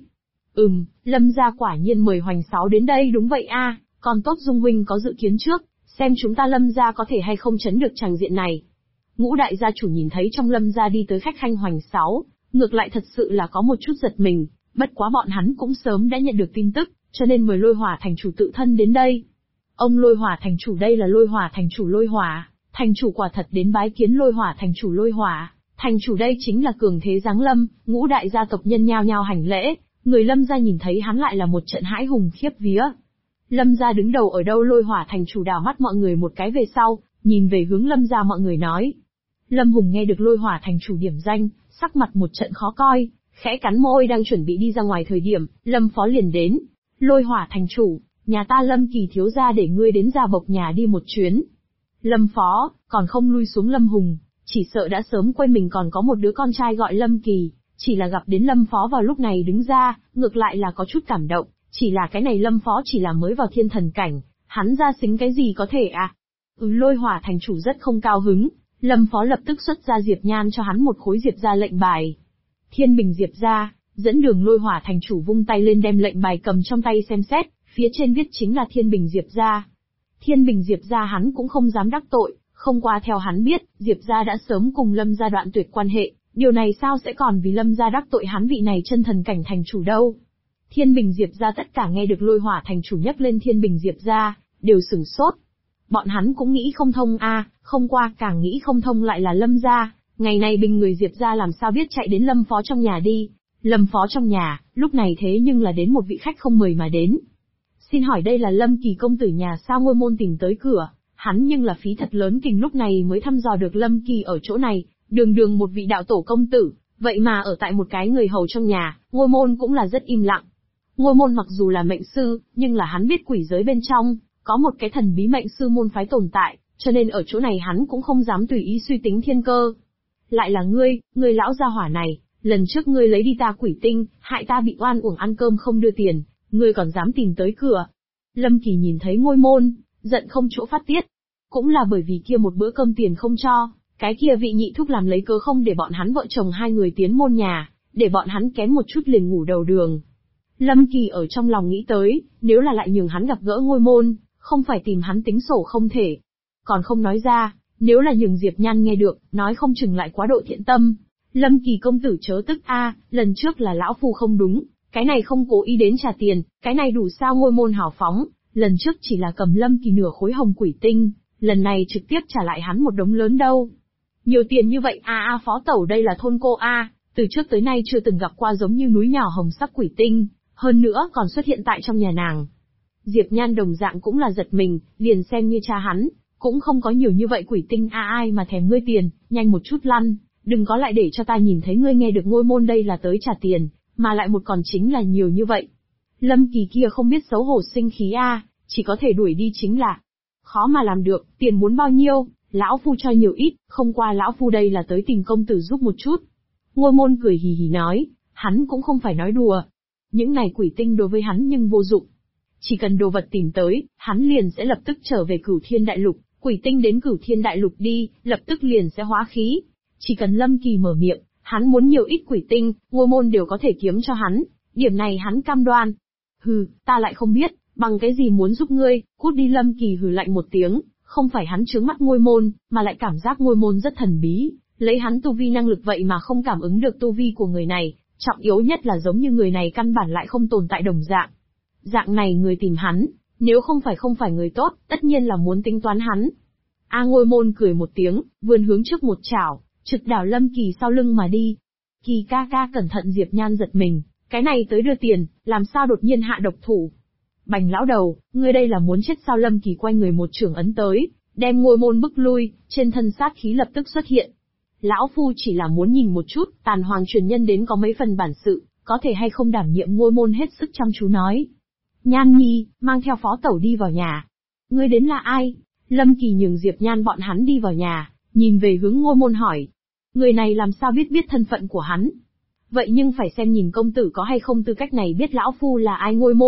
Lâm gia quả nhiên mời Hoành Sáu đến đây đúng vậy a, còn tốt Dung huynh có dự kiến trước, xem chúng ta Lâm gia có thể hay không chấn được tràng diện này. Ngũ đại gia chủ nhìn thấy trong Lâm gia đi tới khách khanh Hoành Sáu, ngược lại thật sự là có một chút giật mình, bất quá bọn hắn cũng sớm đã nhận được tin tức, cho nên mời Lôi Hỏa thành chủ tự thân đến đây. Ông Lôi Hỏa thành chủ, đây là Lôi Hỏa thành chủ Lôi Hỏa, thành chủ quả thật đến bái kiến Lôi Hỏa thành chủ Lôi Hỏa, thành chủ đây chính là cường thế giáng lâm. Ngũ đại gia tộc nhân nhao nhao hành lễ, người Lâm gia nhìn thấy hắn lại là một trận hãi hùng khiếp vía. Lâm gia đứng đầu ở đâu? Lôi Hỏa thành chủ đảo mắt mọi người một cái về sau, nhìn về hướng Lâm gia mọi người nói. Lâm Hùng nghe được Lôi Hỏa thành chủ điểm danh, sắc mặt một trận khó coi, khẽ cắn môi đang chuẩn bị đi ra ngoài thời điểm, Lâm Phó liền đến. Lôi Hỏa thành chủ, nhà ta Lâm Kỳ thiếu gia để ngươi đến Gia Bộc nhà đi một chuyến. Lâm Phó, còn không lui xuống. Lâm Hùng, chỉ sợ đã sớm quên mình còn có một đứa con trai gọi Lâm Kỳ, chỉ là gặp đến Lâm Phó vào lúc này đứng ra, ngược lại là có chút cảm động, chỉ là cái này Lâm Phó chỉ là mới vào thiên thần cảnh, hắn ra xính cái gì có thể à? Lôi Hỏa thành chủ rất không cao hứng, Lâm Phó lập tức xuất ra Diệp Nhan cho hắn một khối Diệp gia lệnh bài. Thiên Bình Diệp gia, dẫn đường. Lôi Hỏa thành chủ vung tay lên đem lệnh bài cầm trong tay xem xét, phía trên viết chính là Thiên Bình Diệp gia. Thiên Bình Diệp gia hắn cũng không dám đắc tội, không qua theo hắn biết, Diệp gia đã sớm cùng Lâm gia đoạn tuyệt quan hệ, điều này sao sẽ còn vì Lâm gia đắc tội hắn vị này chân thần cảnh thành chủ đâu. Thiên Bình Diệp gia tất cả nghe được Lôi Hỏa thành chủ nhắc lên Thiên Bình Diệp gia, đều sửng sốt. Bọn hắn cũng nghĩ không thông a, không qua càng nghĩ không thông lại là Lâm gia, ngày này bình người Diệp gia làm sao biết chạy đến Lâm Phó trong nhà đi. Lâm Phó trong nhà, lúc này thế nhưng là đến một vị khách không mời mà đến. Xin hỏi đây là Lâm Kỳ công tử nhà sao? Ngôi môn tìm tới cửa, hắn nhưng là phí thật lớn kình lúc này mới thăm dò được Lâm Kỳ ở chỗ này, đường một vị đạo tổ công tử, vậy mà ở tại một cái người hầu trong nhà. Ngôi môn cũng là rất im lặng. Ngôi môn mặc dù là mệnh sư, nhưng là hắn biết quỷ giới bên trong có một cái thần bí mệnh sư môn phái tồn tại, cho nên ở chỗ này hắn cũng không dám tùy ý suy tính thiên cơ. Lại là ngươi lão gia hỏa này, lần trước ngươi lấy đi ta quỷ tinh, hại ta bị oan uổng ăn cơm không đưa tiền, ngươi còn dám tìm tới cửa. Lâm Kỳ nhìn thấy Ngôi môn, giận không chỗ phát tiết. Cũng là bởi vì kia một bữa cơm tiền không cho, cái kia vị nhị thúc làm lấy cớ không để bọn hắn vợ chồng hai người tiến môn nhà, để bọn hắn kém một chút liền ngủ đầu đường. Lâm Kỳ ở trong lòng nghĩ tới, nếu là lại nhường hắn gặp gỡ Ngôi môn, không phải tìm hắn tính sổ không thể. Còn không nói ra, nếu là nhường Diệp Nhan nghe được, nói không chừng lại quá độ thiện tâm. Lâm Kỳ công tử chớ tức a, lần trước là lão phu không đúng, cái này không cố ý đến trả tiền, cái này đủ sao? Ngôi môn hào phóng, lần trước chỉ là cầm Lâm Kỳ nửa khối hồng quỷ tinh, lần này trực tiếp trả lại hắn một đống lớn đâu. Nhiều tiền như vậy a, phó tẩu đây là thôn cô a, từ trước tới nay chưa từng gặp qua giống như núi nhỏ hồng sắc quỷ tinh, hơn nữa còn xuất hiện tại trong nhà nàng. Diệp Nhan đồng dạng cũng là giật mình, liền xem như cha hắn, cũng không có nhiều như vậy quỷ tinh a, ai mà thèm ngươi tiền, nhanh một chút lăn, đừng có lại để cho ta nhìn thấy ngươi nghe được Ngôi môn đây là tới trả tiền, mà lại một còn chính là nhiều như vậy. Lâm Kỳ kia không biết xấu hổ sinh khí a, chỉ có thể đuổi đi chính là. Khó mà làm được, tiền muốn bao nhiêu, lão phu cho nhiều ít, không qua lão phu đây là tới tìm công tử giúp một chút. Ngôi môn cười hì hì nói, hắn cũng không phải nói đùa. Những này quỷ tinh đối với hắn nhưng vô dụng. Chỉ cần đồ vật tìm tới, hắn liền sẽ lập tức trở về Cửu Thiên Đại Lục, quỷ tinh đến Cửu Thiên Đại Lục đi, lập tức liền sẽ hóa khí. Chỉ cần Lâm Kỳ mở miệng, hắn muốn nhiều ít quỷ tinh, Ngôi môn đều có thể kiếm cho hắn, điểm này hắn cam đoan. Hừ, ta lại không biết, bằng cái gì muốn giúp ngươi, cút đi. Lâm Kỳ hừ lạnh một tiếng, không phải hắn trướng mắt Ngôi môn, mà lại cảm giác Ngôi môn rất thần bí, lấy hắn tu vi năng lực vậy mà không cảm ứng được tu vi của người này, trọng yếu nhất là giống như người này căn bản lại không tồn tại đồng dạng. Dạng này người tìm hắn, nếu không phải người tốt, tất nhiên là muốn tính toán hắn. Ngôi môn cười một tiếng, vươn hướng trước một chảo, trực đảo Lâm Kỳ sau lưng mà đi. Kỳ ca ca cẩn thận. Diệp Nhan giật mình, cái này tới đưa tiền, làm sao đột nhiên hạ độc thủ. Bành lão đầu, ngươi đây là muốn chết sao? Lâm Kỳ quay người một chưởng ấn tới, đem Ngôi môn bức lui, trên thân sát khí lập tức xuất hiện. Lão phu chỉ là muốn nhìn một chút, Tàn Hoàng truyền nhân đến có mấy phần bản sự, có thể hay không đảm nhiệm. Ngôi môn hết sức chăm chú nói. Nhan nhi, mang theo phó tẩu đi vào nhà. Ngươi đến là ai? Lâm Kỳ nhường Diệp Nhan bọn hắn đi vào nhà, nhìn về hướng Ngôi môn hỏi. Người này làm sao biết thân phận của hắn? Vậy nhưng phải xem nhìn công tử có hay không tư cách này biết lão phu là ai. Ngôi môn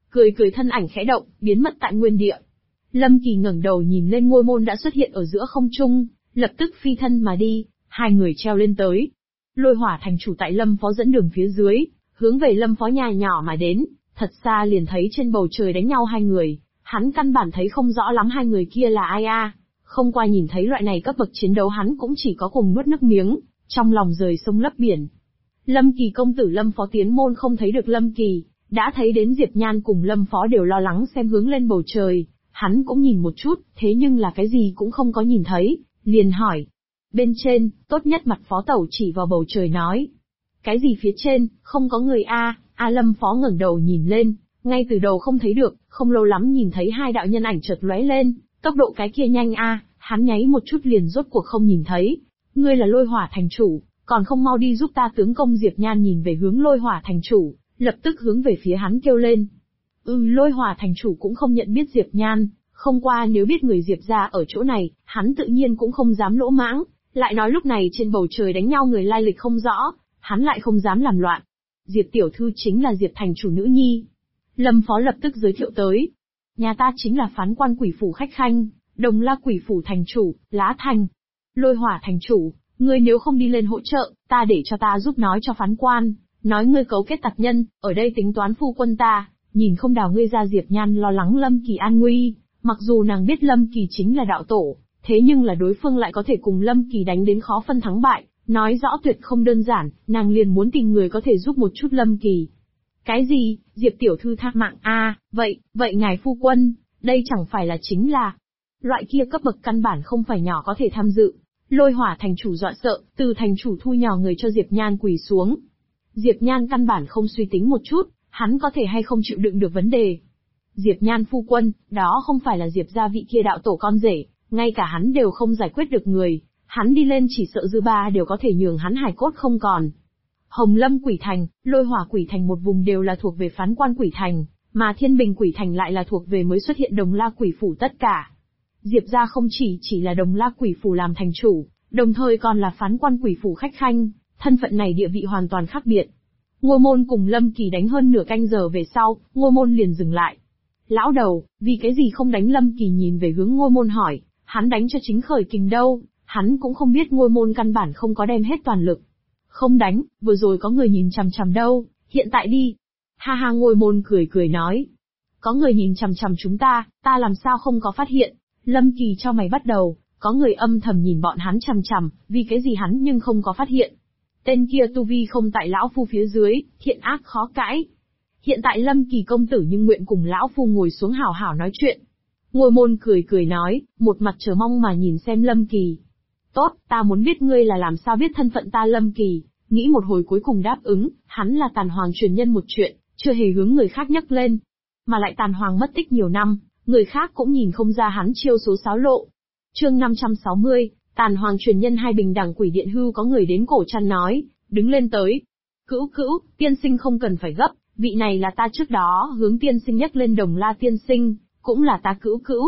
cười cười thân ảnh khẽ động, biến mất tại nguyên địa. Lâm Kỳ ngẩng đầu nhìn lên ngôi môn đã xuất hiện ở giữa không trung, lập tức phi thân mà đi, hai người treo lên tới. Lôi Hỏa thành chủ tại Lâm Phó dẫn đường phía dưới, hướng về Lâm Phó nhà nhỏ mà đến, thật xa liền thấy trên bầu trời đánh nhau hai người, hắn căn bản thấy không rõ lắm hai người kia là ai a. Không qua nhìn thấy loại này cấp bậc chiến đấu hắn cũng chỉ có cùng nuốt nước miếng, trong lòng rời sông lấp biển. Lâm Kỳ công tử Lâm Phó tiến môn không thấy được Lâm Kỳ, đã thấy đến Diệp Nhan cùng Lâm Phó đều lo lắng xem hướng lên bầu trời, hắn cũng nhìn một chút, thế nhưng là cái gì cũng không có nhìn thấy, liền hỏi. Bên trên, tốt nhất mặt Phó tẩu chỉ vào bầu trời nói. Cái gì phía trên, không có người a? Lâm Phó ngẩng đầu nhìn lên, ngay từ đầu không thấy được, không lâu lắm nhìn thấy hai đạo nhân ảnh chợt lóe lên, tốc độ cái kia nhanh a, hắn nháy một chút liền rốt cuộc không nhìn thấy. Ngươi là Lôi Hỏa thành chủ, còn không mau đi giúp ta tướng công. Diệp Nhan nhìn về hướng Lôi Hỏa thành chủ, lập tức hướng về phía hắn kêu lên. Lôi Hỏa thành chủ cũng không nhận biết Diệp Nhan, không qua nếu biết người Diệp gia ở chỗ này, hắn tự nhiên cũng không dám lỗ mãng, lại nói lúc này trên bầu trời đánh nhau người lai lịch không rõ, hắn lại không dám làm loạn. Diệp tiểu thư chính là Diệp thành chủ nữ nhi. Lâm Phó lập tức giới thiệu tới. Nhà ta chính là phán quan quỷ phủ khách khanh, Đồng La quỷ phủ thành chủ, Lá Thành. Lôi Hỏa thành chủ, ngươi nếu không đi lên hỗ trợ, ta để cho ta giúp nói cho phán quan, nói ngươi cấu kết tặc nhân, ở đây tính toán phu quân ta, nhìn không đào ngươi ra. Diệp Nhan lo lắng Lâm Kỳ an nguy, mặc dù nàng biết Lâm Kỳ chính là đạo tổ, thế nhưng là đối phương lại có thể cùng Lâm Kỳ đánh đến khó phân thắng bại, nói rõ tuyệt không đơn giản, nàng liền muốn tìm người có thể giúp một chút Lâm Kỳ. Cái gì, Diệp tiểu thư thác mạng a? Vậy ngài phu quân, đây chẳng phải là chính là loại kia cấp bậc căn bản không phải nhỏ có thể tham dự. Lôi Hỏa thành chủ dọa sợ, từ thành chủ thu nhỏ người cho Diệp Nhan quỳ xuống. Diệp Nhan căn bản không suy tính một chút, hắn có thể hay không chịu đựng được vấn đề. Diệp Nhan phu quân, đó không phải là Diệp gia vị kia đạo tổ con rể, ngay cả hắn đều không giải quyết được người, hắn đi lên chỉ sợ dư ba đều có thể nhường hắn hài cốt không còn. Hồng Lâm quỷ thành, Lôi Hỏa quỷ thành một vùng đều là thuộc về phán quan quỷ thành, mà Thiên Bình quỷ thành lại là thuộc về mới xuất hiện Đồng La quỷ phủ tất cả. Diệp gia không chỉ là Đồng La quỷ phủ làm thành chủ, đồng thời còn là phán quan quỷ phủ khách khanh, thân phận này địa vị hoàn toàn khác biệt. Ngô Môn cùng Lâm Kỳ đánh hơn nửa canh giờ về sau, Ngô Môn liền dừng lại. Lão đầu, vì cái gì không đánh? Lâm Kỳ nhìn về hướng Ngô Môn hỏi, hắn đánh cho chính khởi kình đâu, hắn cũng không biết Ngô Môn căn bản không có đem hết toàn lực. Không đánh, vừa rồi có người nhìn chằm chằm đâu, hiện tại đi. Ha ha, Ngô Môn cười nói. Có người nhìn chằm chằm chúng ta làm sao không có phát hiện. Lâm Kỳ cho mày bắt đầu, có người âm thầm nhìn bọn hắn chằm chằm, vì cái gì hắn nhưng không có phát hiện. Tên kia tu vi không tại lão phu phía dưới, thiện ác khó cãi. Hiện tại Lâm Kỳ công tử nhưng nguyện cùng lão phu ngồi xuống hảo hảo nói chuyện. Ngô Môn cười nói, một mặt chờ mong mà nhìn xem Lâm Kỳ. Tốt, ta muốn biết ngươi là làm sao biết thân phận ta. Lâm Kỳ nghĩ một hồi cuối cùng đáp ứng, hắn là Tàn Hoàng truyền nhân một chuyện, chưa hề hướng người khác nhắc lên. Mà lại Tàn Hoàng mất tích nhiều năm, người khác cũng nhìn không ra hắn chiêu số xáo lộ. Chương 560, Tàn Hoàng truyền nhân hai bình đẳng quỷ điện hưu. Có người đến cổ chăn nói, đứng lên tới. Cữu, tiên sinh không cần phải gấp, vị này là ta trước đó hướng tiên sinh nhắc lên Đồng La tiên sinh, cũng là ta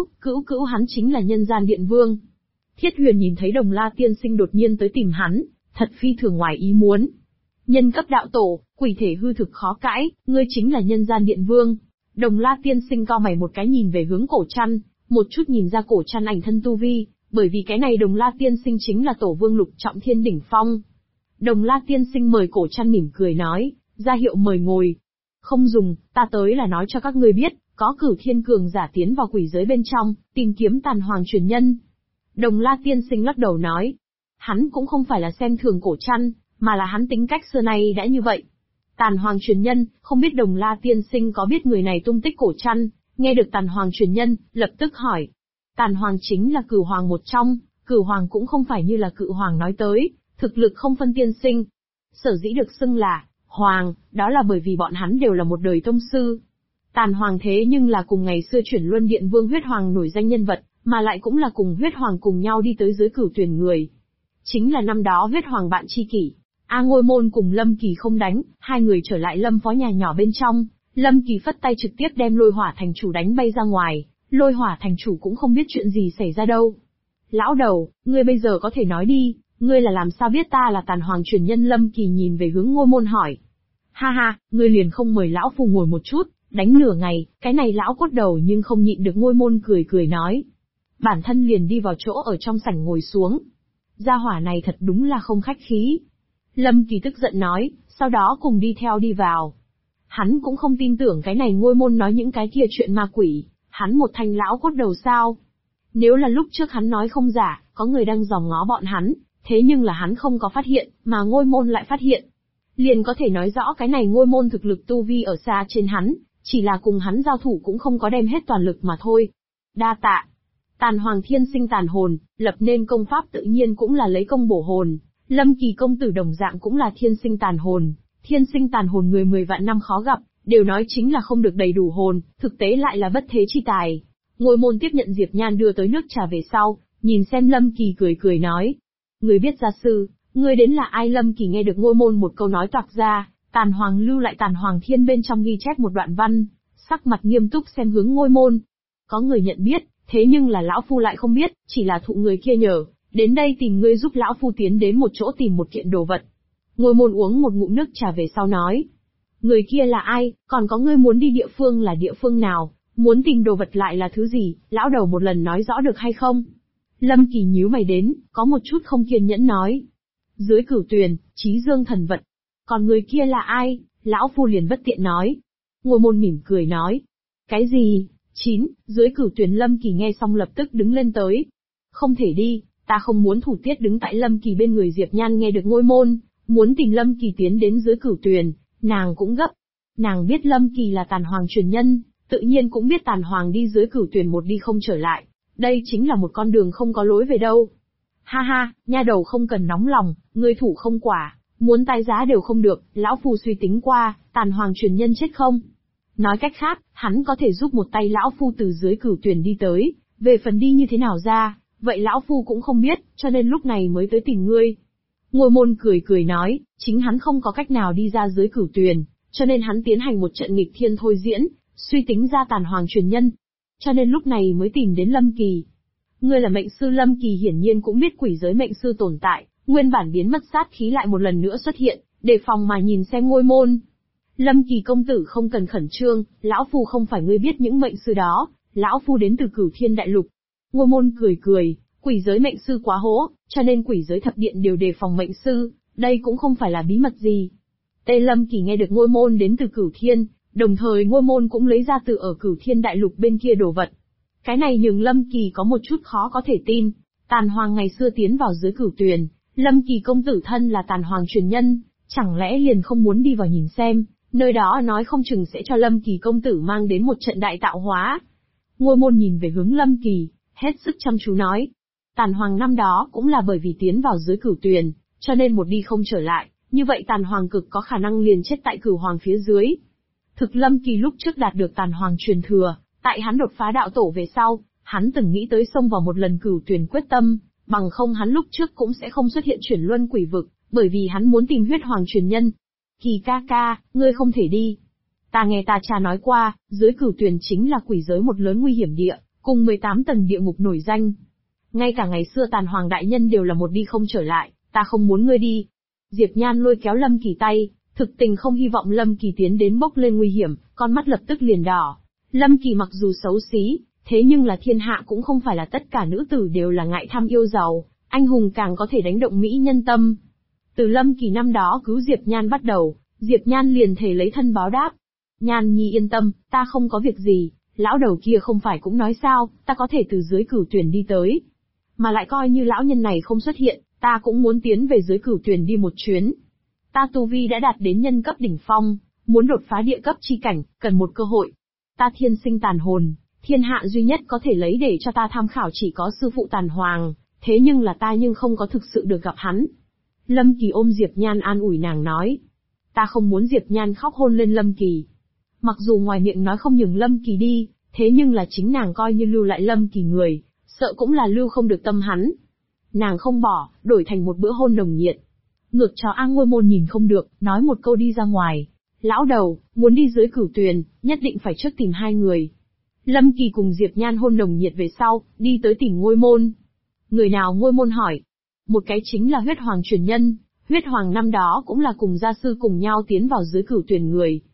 cữu hắn chính là Nhân Gian Điện Vương. Thiết Huyền nhìn thấy Đồng La tiên sinh đột nhiên tới tìm hắn, thật phi thường ngoài ý muốn. Nhân cấp đạo tổ, quỷ thể hư thực khó cãi, ngươi chính là Nhân Gian Điện Vương. Đồng La tiên sinh cau mày một cái nhìn về hướng cổ chăn, một chút nhìn ra cổ chăn ảnh thân tu vi, bởi vì cái này Đồng La tiên sinh chính là tổ vương lục trọng thiên đỉnh phong. Đồng La tiên sinh mời cổ chăn mỉm cười nói, ra hiệu mời ngồi. Không dùng, ta tới là nói cho các ngươi biết, có Cửu Thiên cường giả tiến vào quỷ giới bên trong, tìm kiếm Tàn Hoàng truyền nhân. Đồng La tiên sinh lắc đầu nói, hắn cũng không phải là xem thường cổ chăn, mà là hắn tính cách xưa nay đã như vậy. Tàn Hoàng truyền nhân, không biết Đồng La tiên sinh có biết người này tung tích? Cổ chăn nghe được Tàn Hoàng truyền nhân, lập tức hỏi. Tàn Hoàng chính là Cửu Hoàng một trong, Cửu Hoàng cũng không phải như là Cự Hoàng nói tới, thực lực không phân tiên sinh. Sở dĩ được xưng là Hoàng, đó là bởi vì bọn hắn đều là một đời tông sư. Tàn Hoàng thế nhưng là cùng ngày xưa chuyển luân điện vương Huyết Hoàng nổi danh nhân vật, mà lại cũng là cùng Huyết Hoàng cùng nhau đi tới dưới cửu tuyển người. Chính là năm đó Huyết Hoàng bạn tri kỷ. Ngô Môn cùng Lâm Kỳ không đánh, hai người trở lại Lâm Phó nhà nhỏ bên trong, Lâm Kỳ phất tay trực tiếp đem Lôi Hỏa thành chủ đánh bay ra ngoài, Lôi Hỏa thành chủ cũng không biết chuyện gì xảy ra đâu. Lão đầu, ngươi bây giờ có thể nói đi, ngươi là làm sao biết ta là Tàn Hoàng truyền nhân? Lâm Kỳ nhìn về hướng Ngô Môn hỏi. Ha ha, ngươi liền không mời lão phu ngồi một chút, Đánh nửa ngày, cái này lão cốt đầu nhưng không nhịn được Ngôi Môn cười cười nói. Bản thân liền đi vào chỗ ở trong sảnh ngồi xuống. Gia hỏa này thật đúng là không khách khí. Lâm Kỳ tức giận nói, sau đó cùng đi theo đi vào. Hắn cũng không tin tưởng cái này Ngôi Môn nói những cái kia chuyện ma quỷ, hắn một thanh lão cốt đầu sao. Nếu là lúc trước hắn nói không giả, có người đang dòm ngó bọn hắn, thế nhưng là hắn không có phát hiện, mà Ngôi Môn lại phát hiện. Liền có thể nói rõ cái này Ngôi Môn thực lực tu vi ở xa trên hắn, chỉ là cùng hắn giao thủ cũng không có đem hết toàn lực mà thôi. Đa tạ. Tàn Hoàng thiên sinh tàn hồn, lập nên công pháp tự nhiên cũng là lấy công bổ hồn. Lâm Kỳ công tử đồng dạng cũng là thiên sinh tàn hồn. Thiên sinh tàn hồn người 10 vạn năm khó gặp, đều nói chính là không được đầy đủ hồn, thực tế lại là bất thế chi tài. Ngôi Môn tiếp nhận Diệp Nhan đưa tới nước trà về sau, nhìn xem Lâm Kỳ cười cười nói. Người biết gia sư, người đến là ai? Lâm Kỳ nghe được Ngôi Môn một câu nói toạc ra, Tàn Hoàng lưu lại Tàn Hoàng thiên bên trong ghi chép một đoạn văn, sắc mặt nghiêm túc xem hướng Ngôi Môn. Có người nhận biết, thế nhưng là lão phu lại không biết, chỉ là thụ người kia nhờ, đến đây tìm ngươi giúp lão phu tiến đến một chỗ tìm một kiện đồ vật. Ngôi Môn uống một ngụm nước trà về sau nói. Người kia là ai, còn có ngươi muốn đi địa phương là địa phương nào, muốn tìm đồ vật lại là thứ gì, lão đầu một lần nói rõ được hay không? Lâm Kỳ nhíu mày đến, có một chút không kiên nhẫn nói. Dưới Cửu Tuyền, Chí Dương thần vật. Còn người kia là ai, lão phu liền bất tiện nói. Ngôi Môn mỉm cười nói. Cái gì? 9. Dưới Cửu Tuyền. Lâm Kỳ nghe xong lập tức đứng lên tới. Không thể đi, ta không muốn thủ tiết. Đứng tại Lâm Kỳ bên người Diệp Nhan nghe được Ngôi Môn muốn tìm Lâm Kỳ tiến đến dưới Cửu Tuyền, nàng cũng gấp. Nàng biết Lâm Kỳ là Tàn Hoàng truyền nhân, tự nhiên cũng biết Tàn Hoàng đi dưới Cửu Tuyền một đi không trở lại. Đây chính là một con đường không có lối về đâu. Ha ha, nha đầu không cần nóng lòng, ngươi thủ không quả, muốn tái giá đều không được, lão phu suy tính qua, Tàn Hoàng truyền nhân chết không? Nói cách khác, hắn có thể giúp một tay lão phu từ dưới Cửu Tuyền đi tới, về phần đi như thế nào ra, vậy lão phu cũng không biết, cho nên lúc này mới tới tìm ngươi. Ngôi Môn cười cười nói, chính hắn không có cách nào đi ra dưới Cửu Tuyền, cho nên hắn tiến hành một trận nghịch thiên thôi diễn, suy tính ra Tàn Hoàng truyền nhân. Cho nên lúc này mới tìm đến Lâm Kỳ. Ngươi là mệnh sư. Lâm Kỳ hiển nhiên cũng biết quỷ giới mệnh sư tồn tại, nguyên bản biến mất sát khí lại một lần nữa xuất hiện, đề phòng mà nhìn xem Ngôi Môn. Lâm Kỳ công tử không cần khẩn trương, lão phu không phải ngươi biết những mệnh sư đó, lão phu đến từ Cửu Thiên Đại Lục. Ngôi Môn cười cười, quỷ giới mệnh sư quá hố, cho nên quỷ giới thập điện đều đề phòng mệnh sư, đây cũng không phải là bí mật gì. Tê Lâm Kỳ nghe được Ngôi Môn đến từ Cửu Thiên, đồng thời Ngôi Môn cũng lấy ra từ ở Cửu Thiên Đại Lục bên kia đồ vật. Cái này nhường Lâm Kỳ có một chút khó có thể tin. Tàn Hoàng ngày xưa tiến vào dưới Cửu Tuyền, Lâm Kỳ công tử thân là Tàn Hoàng truyền nhân, chẳng lẽ liền không muốn đi vào nhìn xem, nơi đó nói không chừng sẽ cho Lâm Kỳ công tử mang đến một trận đại tạo hóa. Ngôi Môn nhìn về hướng Lâm Kỳ, hết sức chăm chú nói. Tàn Hoàng năm đó cũng là bởi vì tiến vào dưới Cửu Tuyền, cho nên một đi không trở lại, như vậy Tàn Hoàng cực có khả năng liền chết tại Cửu Hoàng phía dưới. Thực Lâm Kỳ lúc trước đạt được Tàn Hoàng truyền thừa, tại hắn đột phá đạo tổ về sau, hắn từng nghĩ tới xông vào một lần Cửu Tuyền quyết tâm, bằng không hắn lúc trước cũng sẽ không xuất hiện chuyển luân quỷ vực, bởi vì hắn muốn tìm huyết hoàng truyền nhân. Kỳ ca ca, ngươi không thể đi. Ta nghe ta cha nói qua, dưới Cửu Tuyền chính là quỷ giới một lớn nguy hiểm địa, cùng 18 tầng địa ngục nổi danh. Ngay cả ngày xưa Tàn Hoàng đại nhân đều là một đi không trở lại, ta không muốn ngươi đi. Diệp Nhan lôi kéo Lâm Kỳ tay, thực tình không hy vọng Lâm Kỳ tiến đến bốc lên nguy hiểm, con mắt lập tức liền đỏ. Lâm Kỳ mặc dù xấu xí, thế nhưng là thiên hạ cũng không phải là tất cả nữ tử đều là ngại tham yêu giàu, anh hùng càng có thể đánh động mỹ nhân tâm. Từ Lâm Kỳ năm đó cứu Diệp Nhan bắt đầu, Diệp Nhan liền thề lấy thân báo đáp. Nhan nhi yên tâm, ta không có việc gì, lão đầu kia không phải cũng nói sao, ta có thể từ dưới Cửu Tuyền đi tới. Mà lại coi như lão nhân này không xuất hiện, ta cũng muốn tiến về dưới Cửu Tuyền đi một chuyến. Ta tu vi đã đạt đến nhân cấp đỉnh phong, muốn đột phá địa cấp chi cảnh, cần một cơ hội. Ta thiên sinh tàn hồn, thiên hạ duy nhất có thể lấy để cho ta tham khảo chỉ có sư phụ Tàn Hoàng, thế nhưng là ta không có thực sự được gặp hắn. Lâm Kỳ ôm Diệp Nhan an ủi nàng nói. Ta không muốn. Diệp Nhan khóc hôn lên Lâm Kỳ. Mặc dù ngoài miệng nói không nhường Lâm Kỳ đi, thế nhưng là chính nàng coi như lưu lại Lâm Kỳ người, sợ cũng là lưu không được tâm hắn. Nàng không bỏ, đổi thành một bữa hôn nồng nhiệt. Ngược cho Ngôi Môn nhìn không được, nói một câu đi ra ngoài. Lão đầu, muốn đi dưới Cửu Tuyền, nhất định phải trước tìm hai người. Lâm Kỳ cùng Diệp Nhan hôn nồng nhiệt về sau, đi tới tìm Ngôi Môn. Người nào? Ngôi Môn hỏi. Một cái chính là huyết hoàng truyền nhân, huyết hoàng năm đó cũng là cùng gia sư cùng nhau tiến vào dưới Cửu Tuyền người.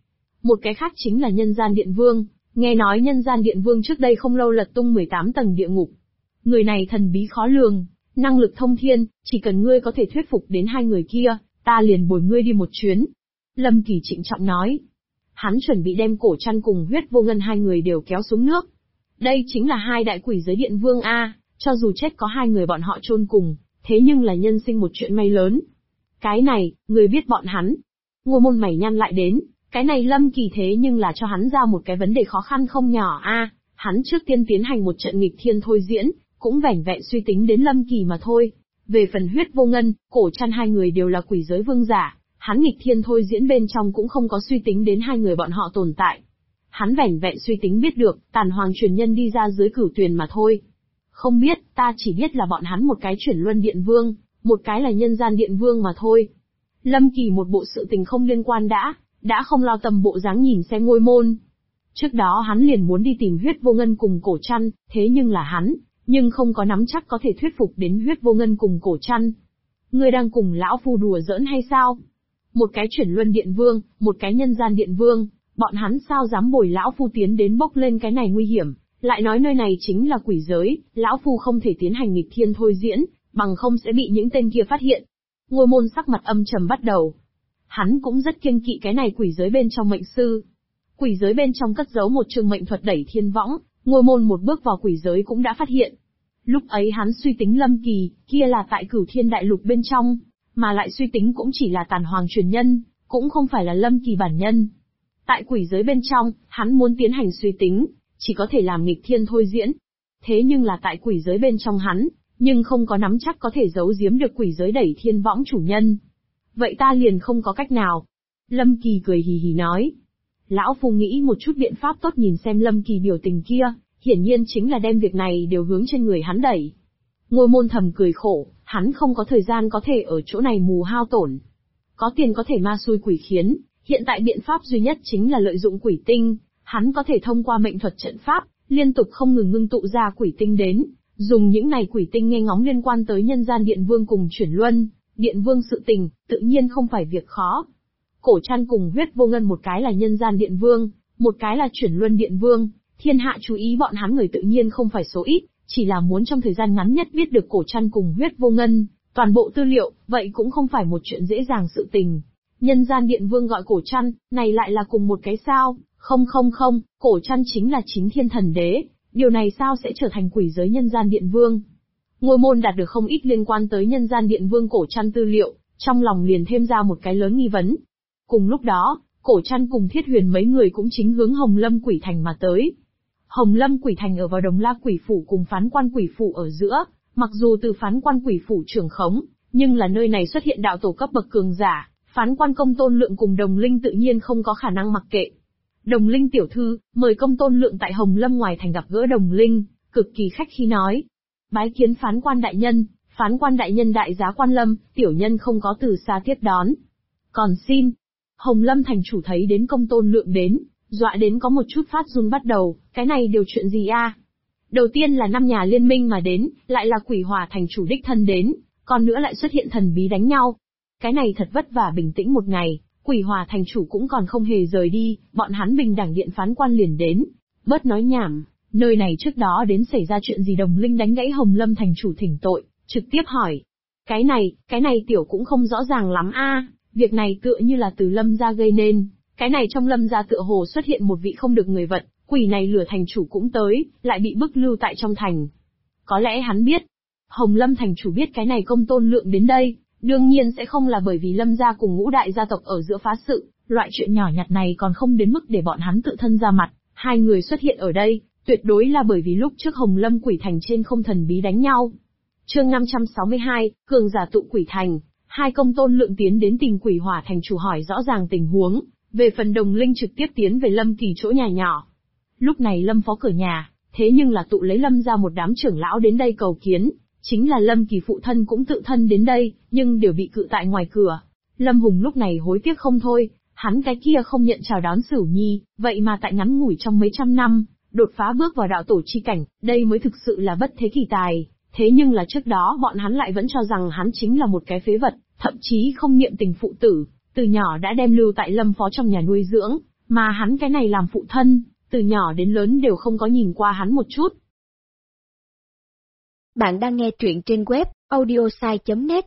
Một cái khác chính là Nhân Gian Điện Vương, nghe nói Nhân Gian Điện Vương trước đây không lâu lật tung 18 tầng địa ngục. Người này thần bí khó lường, năng lực thông thiên, chỉ cần ngươi có thể thuyết phục đến hai người kia, ta liền bồi ngươi đi một chuyến. Lâm Kỳ trịnh trọng nói. Hắn chuẩn bị đem Cổ Trăn cùng Huyết Vô Ngân hai người đều kéo xuống nước. Đây chính là hai đại quỷ giới điện vương a, cho dù chết có hai người bọn họ chôn cùng, thế nhưng là nhân sinh một chuyện may lớn. Cái này, người biết bọn hắn. Ngô Môn mày nhăn lại đến, cái này Lâm Kỳ thế nhưng là cho hắn ra một cái vấn đề khó khăn không nhỏ a, hắn trước tiên tiến hành một trận nghịch thiên thôi diễn, cũng vẻn vẹn suy tính đến Lâm Kỳ mà thôi. Về phần Huyết Vô Ngân, Cổ Trăn hai người đều là quỷ giới vương giả, hắn nghịch thiên thôi diễn bên trong cũng không có suy tính đến hai người bọn họ tồn tại. Hắn vẻn vẹn suy tính biết được, Tàn Hoàng truyền nhân đi ra dưới Cửu Tuyền mà thôi. Không biết, ta chỉ biết là bọn hắn một cái Chuyển Luân Điện Vương, một cái là Nhân Gian Điện Vương mà thôi. Lâm Kỳ một bộ sự tình không liên quan đã không lo tầm bộ dáng nhìn xem Ngôi Môn. Trước đó hắn liền muốn đi tìm Huyết Vô Ngân cùng Cổ Trăn, thế nhưng là hắn, nhưng không có nắm chắc có thể thuyết phục đến Huyết Vô Ngân cùng Cổ Trăn. Ngươi đang cùng lão phu đùa giỡn hay sao? Một cái Chuyển Luân Điện Vương, một cái Nhân Gian Điện Vương, bọn hắn sao dám bồi lão phu tiến đến bốc lên cái này nguy hiểm, lại nói nơi này chính là quỷ giới, lão phu không thể tiến hành nghịch thiên thôi diễn, bằng không sẽ bị những tên kia phát hiện. Ngôi Môn sắc mặt âm trầm bắt đầu. Hắn cũng rất kiêng kỵ cái này quỷ giới bên trong mệnh sư. Quỷ giới bên trong cất giấu một trường mệnh thuật đẩy thiên võng, Ngôi Môn một bước vào quỷ giới cũng đã phát hiện. Lúc ấy hắn suy tính Lâm Kỳ, kia là tại Cửu Thiên Đại Lục bên trong, mà lại suy tính cũng chỉ là Tàn Hoàng truyền nhân, cũng không phải là Lâm Kỳ bản nhân. Tại quỷ giới bên trong, hắn muốn tiến hành suy tính, chỉ có thể làm nghịch thiên thôi diễn. Thế nhưng là tại quỷ giới bên trong hắn, nhưng không có nắm chắc có thể giấu giếm được quỷ giới đẩy thiên võng chủ nhân. Vậy ta liền không có cách nào. Lâm Kỳ cười hì hì nói. Lão phu nghĩ một chút biện pháp tốt, nhìn xem Lâm Kỳ biểu tình kia, hiển nhiên chính là đem việc này đều hướng trên người hắn đẩy. Ngôi Môn thầm cười khổ, hắn không có thời gian có thể ở chỗ này mù hao tổn. Có tiền có thể ma xui quỷ khiến, hiện tại biện pháp duy nhất chính là lợi dụng quỷ tinh, hắn có thể thông qua mệnh thuật trận pháp, liên tục không ngừng ngưng tụ ra quỷ tinh đến, dùng những này quỷ tinh nghe ngóng liên quan tới Nhân Gian Điện Vương cùng Chuyển Luân Điện Vương sự tình, tự nhiên không phải việc khó. Cổ Trăn cùng Huyết Vô Ngân một cái là Nhân Gian Điện Vương, một cái là Chuyển Luân Điện Vương, thiên hạ chú ý bọn hắn người tự nhiên không phải số ít, chỉ là muốn trong thời gian ngắn nhất biết được Cổ Trăn cùng Huyết Vô Ngân toàn bộ tư liệu, vậy cũng không phải một chuyện dễ dàng sự tình. Nhân Gian Điện Vương gọi Cổ Trăn, này lại là cùng một cái sao? Không, Cổ Trăn chính là chính Thiên Thần Đế, điều này sao sẽ trở thành quỷ giới Nhân Gian Điện Vương? Ngôi Môn đạt được không ít liên quan tới Nhân Gian Điện Vương Cổ Trăn tư liệu, trong lòng liền thêm ra một cái lớn nghi vấn. Cùng lúc đó, Cổ Trăn cùng Thiết Huyền mấy người cũng chính hướng Hồng Lâm Quỷ Thành mà tới. Hồng Lâm Quỷ Thành ở vào Đồng La Quỷ Phủ cùng Phán Quan Quỷ Phủ ở giữa, mặc dù từ Phán Quan Quỷ Phủ trưởng khống, nhưng là nơi này xuất hiện đạo tổ cấp bậc cường giả, Phán Quan Công Tôn Lượng cùng Đồng Linh tự nhiên không có khả năng mặc kệ. Đồng Linh tiểu thư, mời Công Tôn Lượng tại Hồng Lâm ngoài thành gặp gỡ Đồng Linh, cực kỳ khách khí nói. Bái kiến Phán Quan đại nhân đại giá quan lâm, tiểu nhân không có từ xa tiếp đón. Còn xin, Hồng Lâm thành chủ thấy đến Công Tôn Lượng đến, dọa đến có một chút phát run bắt đầu, cái này đều chuyện gì a? Đầu tiên là 5 nhà liên minh mà đến, lại là Quỷ Hỏa thành chủ đích thân đến, còn nữa lại xuất hiện thần bí đánh nhau. Cái này thật vất vả bình tĩnh một ngày, Quỷ Hỏa thành chủ cũng còn không hề rời đi, bọn hắn Bình Đẳng Điện Phán Quan liền đến. Bớt nói nhảm, nơi này trước đó đến xảy ra chuyện gì? Đồng Linh đánh gãy Hồng Lâm thành chủ thỉnh tội, trực tiếp hỏi. Cái này tiểu cũng không rõ ràng lắm a, việc này tựa như là từ Lâm gia gây nên, cái này trong Lâm gia tựa hồ xuất hiện một vị không được người vật, quỷ này lửa thành chủ cũng tới, lại bị bức lưu tại trong thành. Có lẽ hắn biết, Hồng Lâm thành chủ biết cái này Công Tôn Lượng đến đây, đương nhiên sẽ không là bởi vì Lâm gia cùng ngũ đại gia tộc ở giữa phá sự, loại chuyện nhỏ nhặt này còn không đến mức để bọn hắn tự thân ra mặt, hai người xuất hiện ở đây, tuyệt đối là bởi vì lúc trước Hồng Lâm Quỷ Thành trên không thần bí đánh nhau. Chương 562, cường giả tụ Quỷ Thành, hai Công Tôn Lượng tiến đến tìm Quỷ Hỏa thành chủ hỏi rõ ràng tình huống, về phần Đồng Linh trực tiếp tiến về Lâm Kỳ chỗ nhà nhỏ. Lúc này Lâm phó cửa nhà, thế nhưng là tụ lấy Lâm ra một đám trưởng lão đến đây cầu kiến, chính là Lâm Kỳ phụ thân cũng tự thân đến đây, nhưng đều bị cự tại ngoài cửa. Lâm Hùng lúc này hối tiếc không thôi, hắn cái kia không nhận chào đón Sửu Nhi, vậy mà tại ngắn ngủi trong mấy trăm năm, đột phá bước vào đạo tổ chi cảnh, đây mới thực sự là bất thế kỳ tài. Thế nhưng là trước đó bọn hắn lại vẫn cho rằng hắn chính là một cái phế vật, thậm chí không niệm tình phụ tử, từ nhỏ đã đem lưu tại Lâm phó trong nhà nuôi dưỡng, Mà hắn cái này làm phụ thân, từ nhỏ đến lớn đều không có nhìn qua hắn một chút. Bạn đang nghe truyện trên web audiosai.net.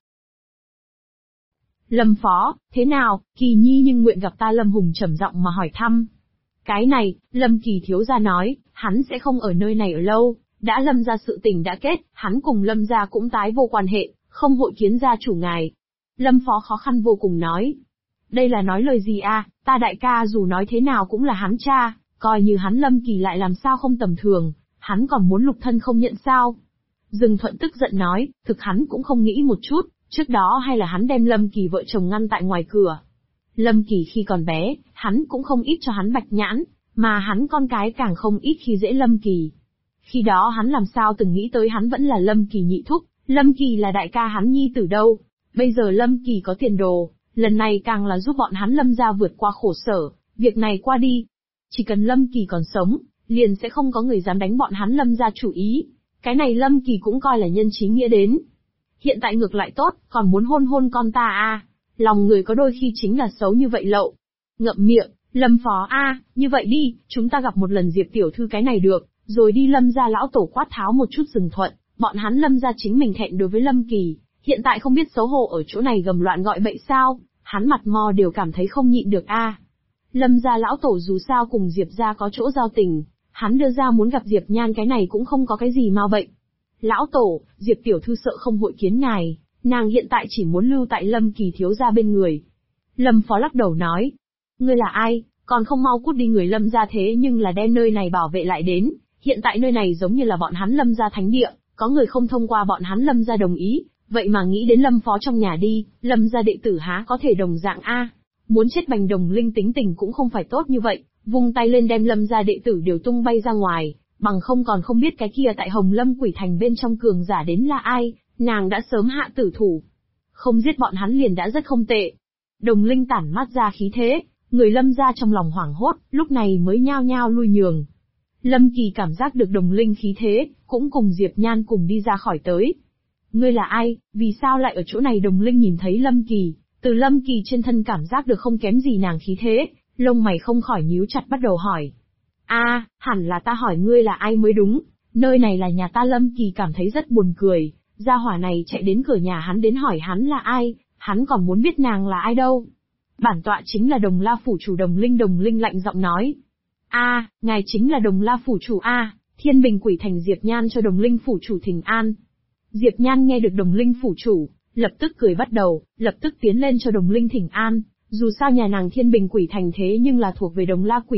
Lâm Phó, thế nào, Kỳ Nhi nhưng nguyện gặp ta? Lâm Hùng trầm giọng mà hỏi thăm. Cái này, Lâm Kỳ thiếu gia nói, hắn sẽ không ở nơi này ở lâu, đã Lâm gia sự tình đã kết, hắn cùng Lâm gia cũng tái vô quan hệ, không hội kiến gia chủ ngài. Lâm Phó khó khăn vô cùng nói. Đây là nói lời gì a? Ta đại ca dù nói thế nào cũng là hắn cha, coi như hắn Lâm Kỳ lại làm sao không tầm thường, hắn còn muốn lục thân không nhận sao? Dương Thuận tức giận nói, thực hắn cũng không nghĩ một chút, trước đó hay là hắn đem Lâm Kỳ vợ chồng ngăn tại ngoài cửa. Lâm Kỳ khi còn bé, hắn cũng không ít cho hắn bạch nhãn, mà hắn con cái càng không ít khi dễ Lâm Kỳ. Khi đó hắn làm sao từng nghĩ tới hắn vẫn là Lâm Kỳ nhị thúc, Lâm Kỳ là đại ca hắn nhi tử đâu. Bây giờ Lâm Kỳ có tiền đồ, lần này càng là giúp bọn hắn Lâm gia vượt qua khổ sở, việc này qua đi. Chỉ cần Lâm Kỳ còn sống, liền sẽ không có người dám đánh bọn hắn Lâm gia chủ ý. Cái này Lâm Kỳ cũng coi là nhân chí nghĩa đến. Hiện tại ngược lại tốt, còn muốn hôn hôn con ta à. Lòng người có đôi khi chính là xấu như vậy lậu. Ngậm miệng, Lâm Phó a, như vậy đi, chúng ta gặp một lần Diệp tiểu thư cái này được, rồi đi Lâm gia lão tổ quát tháo một chút Dương Thuận, bọn hắn Lâm gia chính mình thẹn đối với Lâm Kỳ, hiện tại không biết xấu hổ ở chỗ này gầm loạn gọi bậy sao, hắn mặt mò đều cảm thấy không nhịn được a. Lâm gia lão tổ dù sao cùng Diệp gia có chỗ giao tình, hắn đưa ra muốn gặp Diệp Nhan cái này cũng không có cái gì mau bệnh. Lão tổ, Diệp tiểu thư sợ không hội kiến ngài, nàng hiện tại chỉ muốn lưu tại Lâm Kỳ thiếu gia bên người. Lâm Phó lắc đầu nói, ngươi là ai, còn không mau cút đi. Người Lâm gia thế nhưng là đem nơi này bảo vệ lại đến, hiện tại nơi này giống như là bọn hắn Lâm gia thánh địa, có người không thông qua bọn hắn Lâm gia đồng ý, vậy mà nghĩ đến Lâm Phó trong nhà đi, Lâm gia đệ tử há có thể đồng dạng a? Muốn chết Bành Đồng Linh tính tình cũng không phải tốt như vậy, vung tay lên đem Lâm gia đệ tử đều tung bay ra ngoài, bằng không còn không biết cái kia tại Hồng Lâm Quỷ Thành bên trong cường giả đến là ai, nàng đã sớm hạ tử thủ. Không giết bọn hắn liền đã rất không tệ. Đồng Linh tản mát ra khí thế, người Lâm gia trong lòng hoảng hốt, lúc này mới nhao nhao lui nhường. Lâm Kỳ cảm giác được Đồng Linh khí thế, cũng cùng Diệp Nhan cùng đi ra khỏi tới. Ngươi là ai, vì sao lại ở chỗ này? Đồng Linh nhìn thấy Lâm Kỳ, từ Lâm Kỳ trên thân cảm giác được không kém gì nàng khí thế, lông mày không khỏi nhíu chặt bắt đầu hỏi. Hẳn là ta hỏi ngươi là ai mới đúng, nơi này là nhà ta. Lâm Kỳ cảm thấy rất buồn cười, gia hỏa này chạy đến cửa nhà hắn đến hỏi hắn là ai, hắn còn muốn biết nàng là ai đâu. Bản tọa chính là Đồng La phủ chủ Đồng Linh. Đồng Linh lạnh giọng nói. Ngài chính là Đồng La phủ chủ a? Thiên Bình Quỷ Thành Diệp Nhan cho Đồng Linh phủ chủ thỉnh an. Diệp Nhan nghe được Đồng Linh phủ chủ, lập tức cười bắt đầu, lập tức tiến lên cho Đồng Linh thỉnh an, dù sao nhà nàng Thiên Bình Quỷ Thành thế nhưng là thuộc về Đồng La Quỷ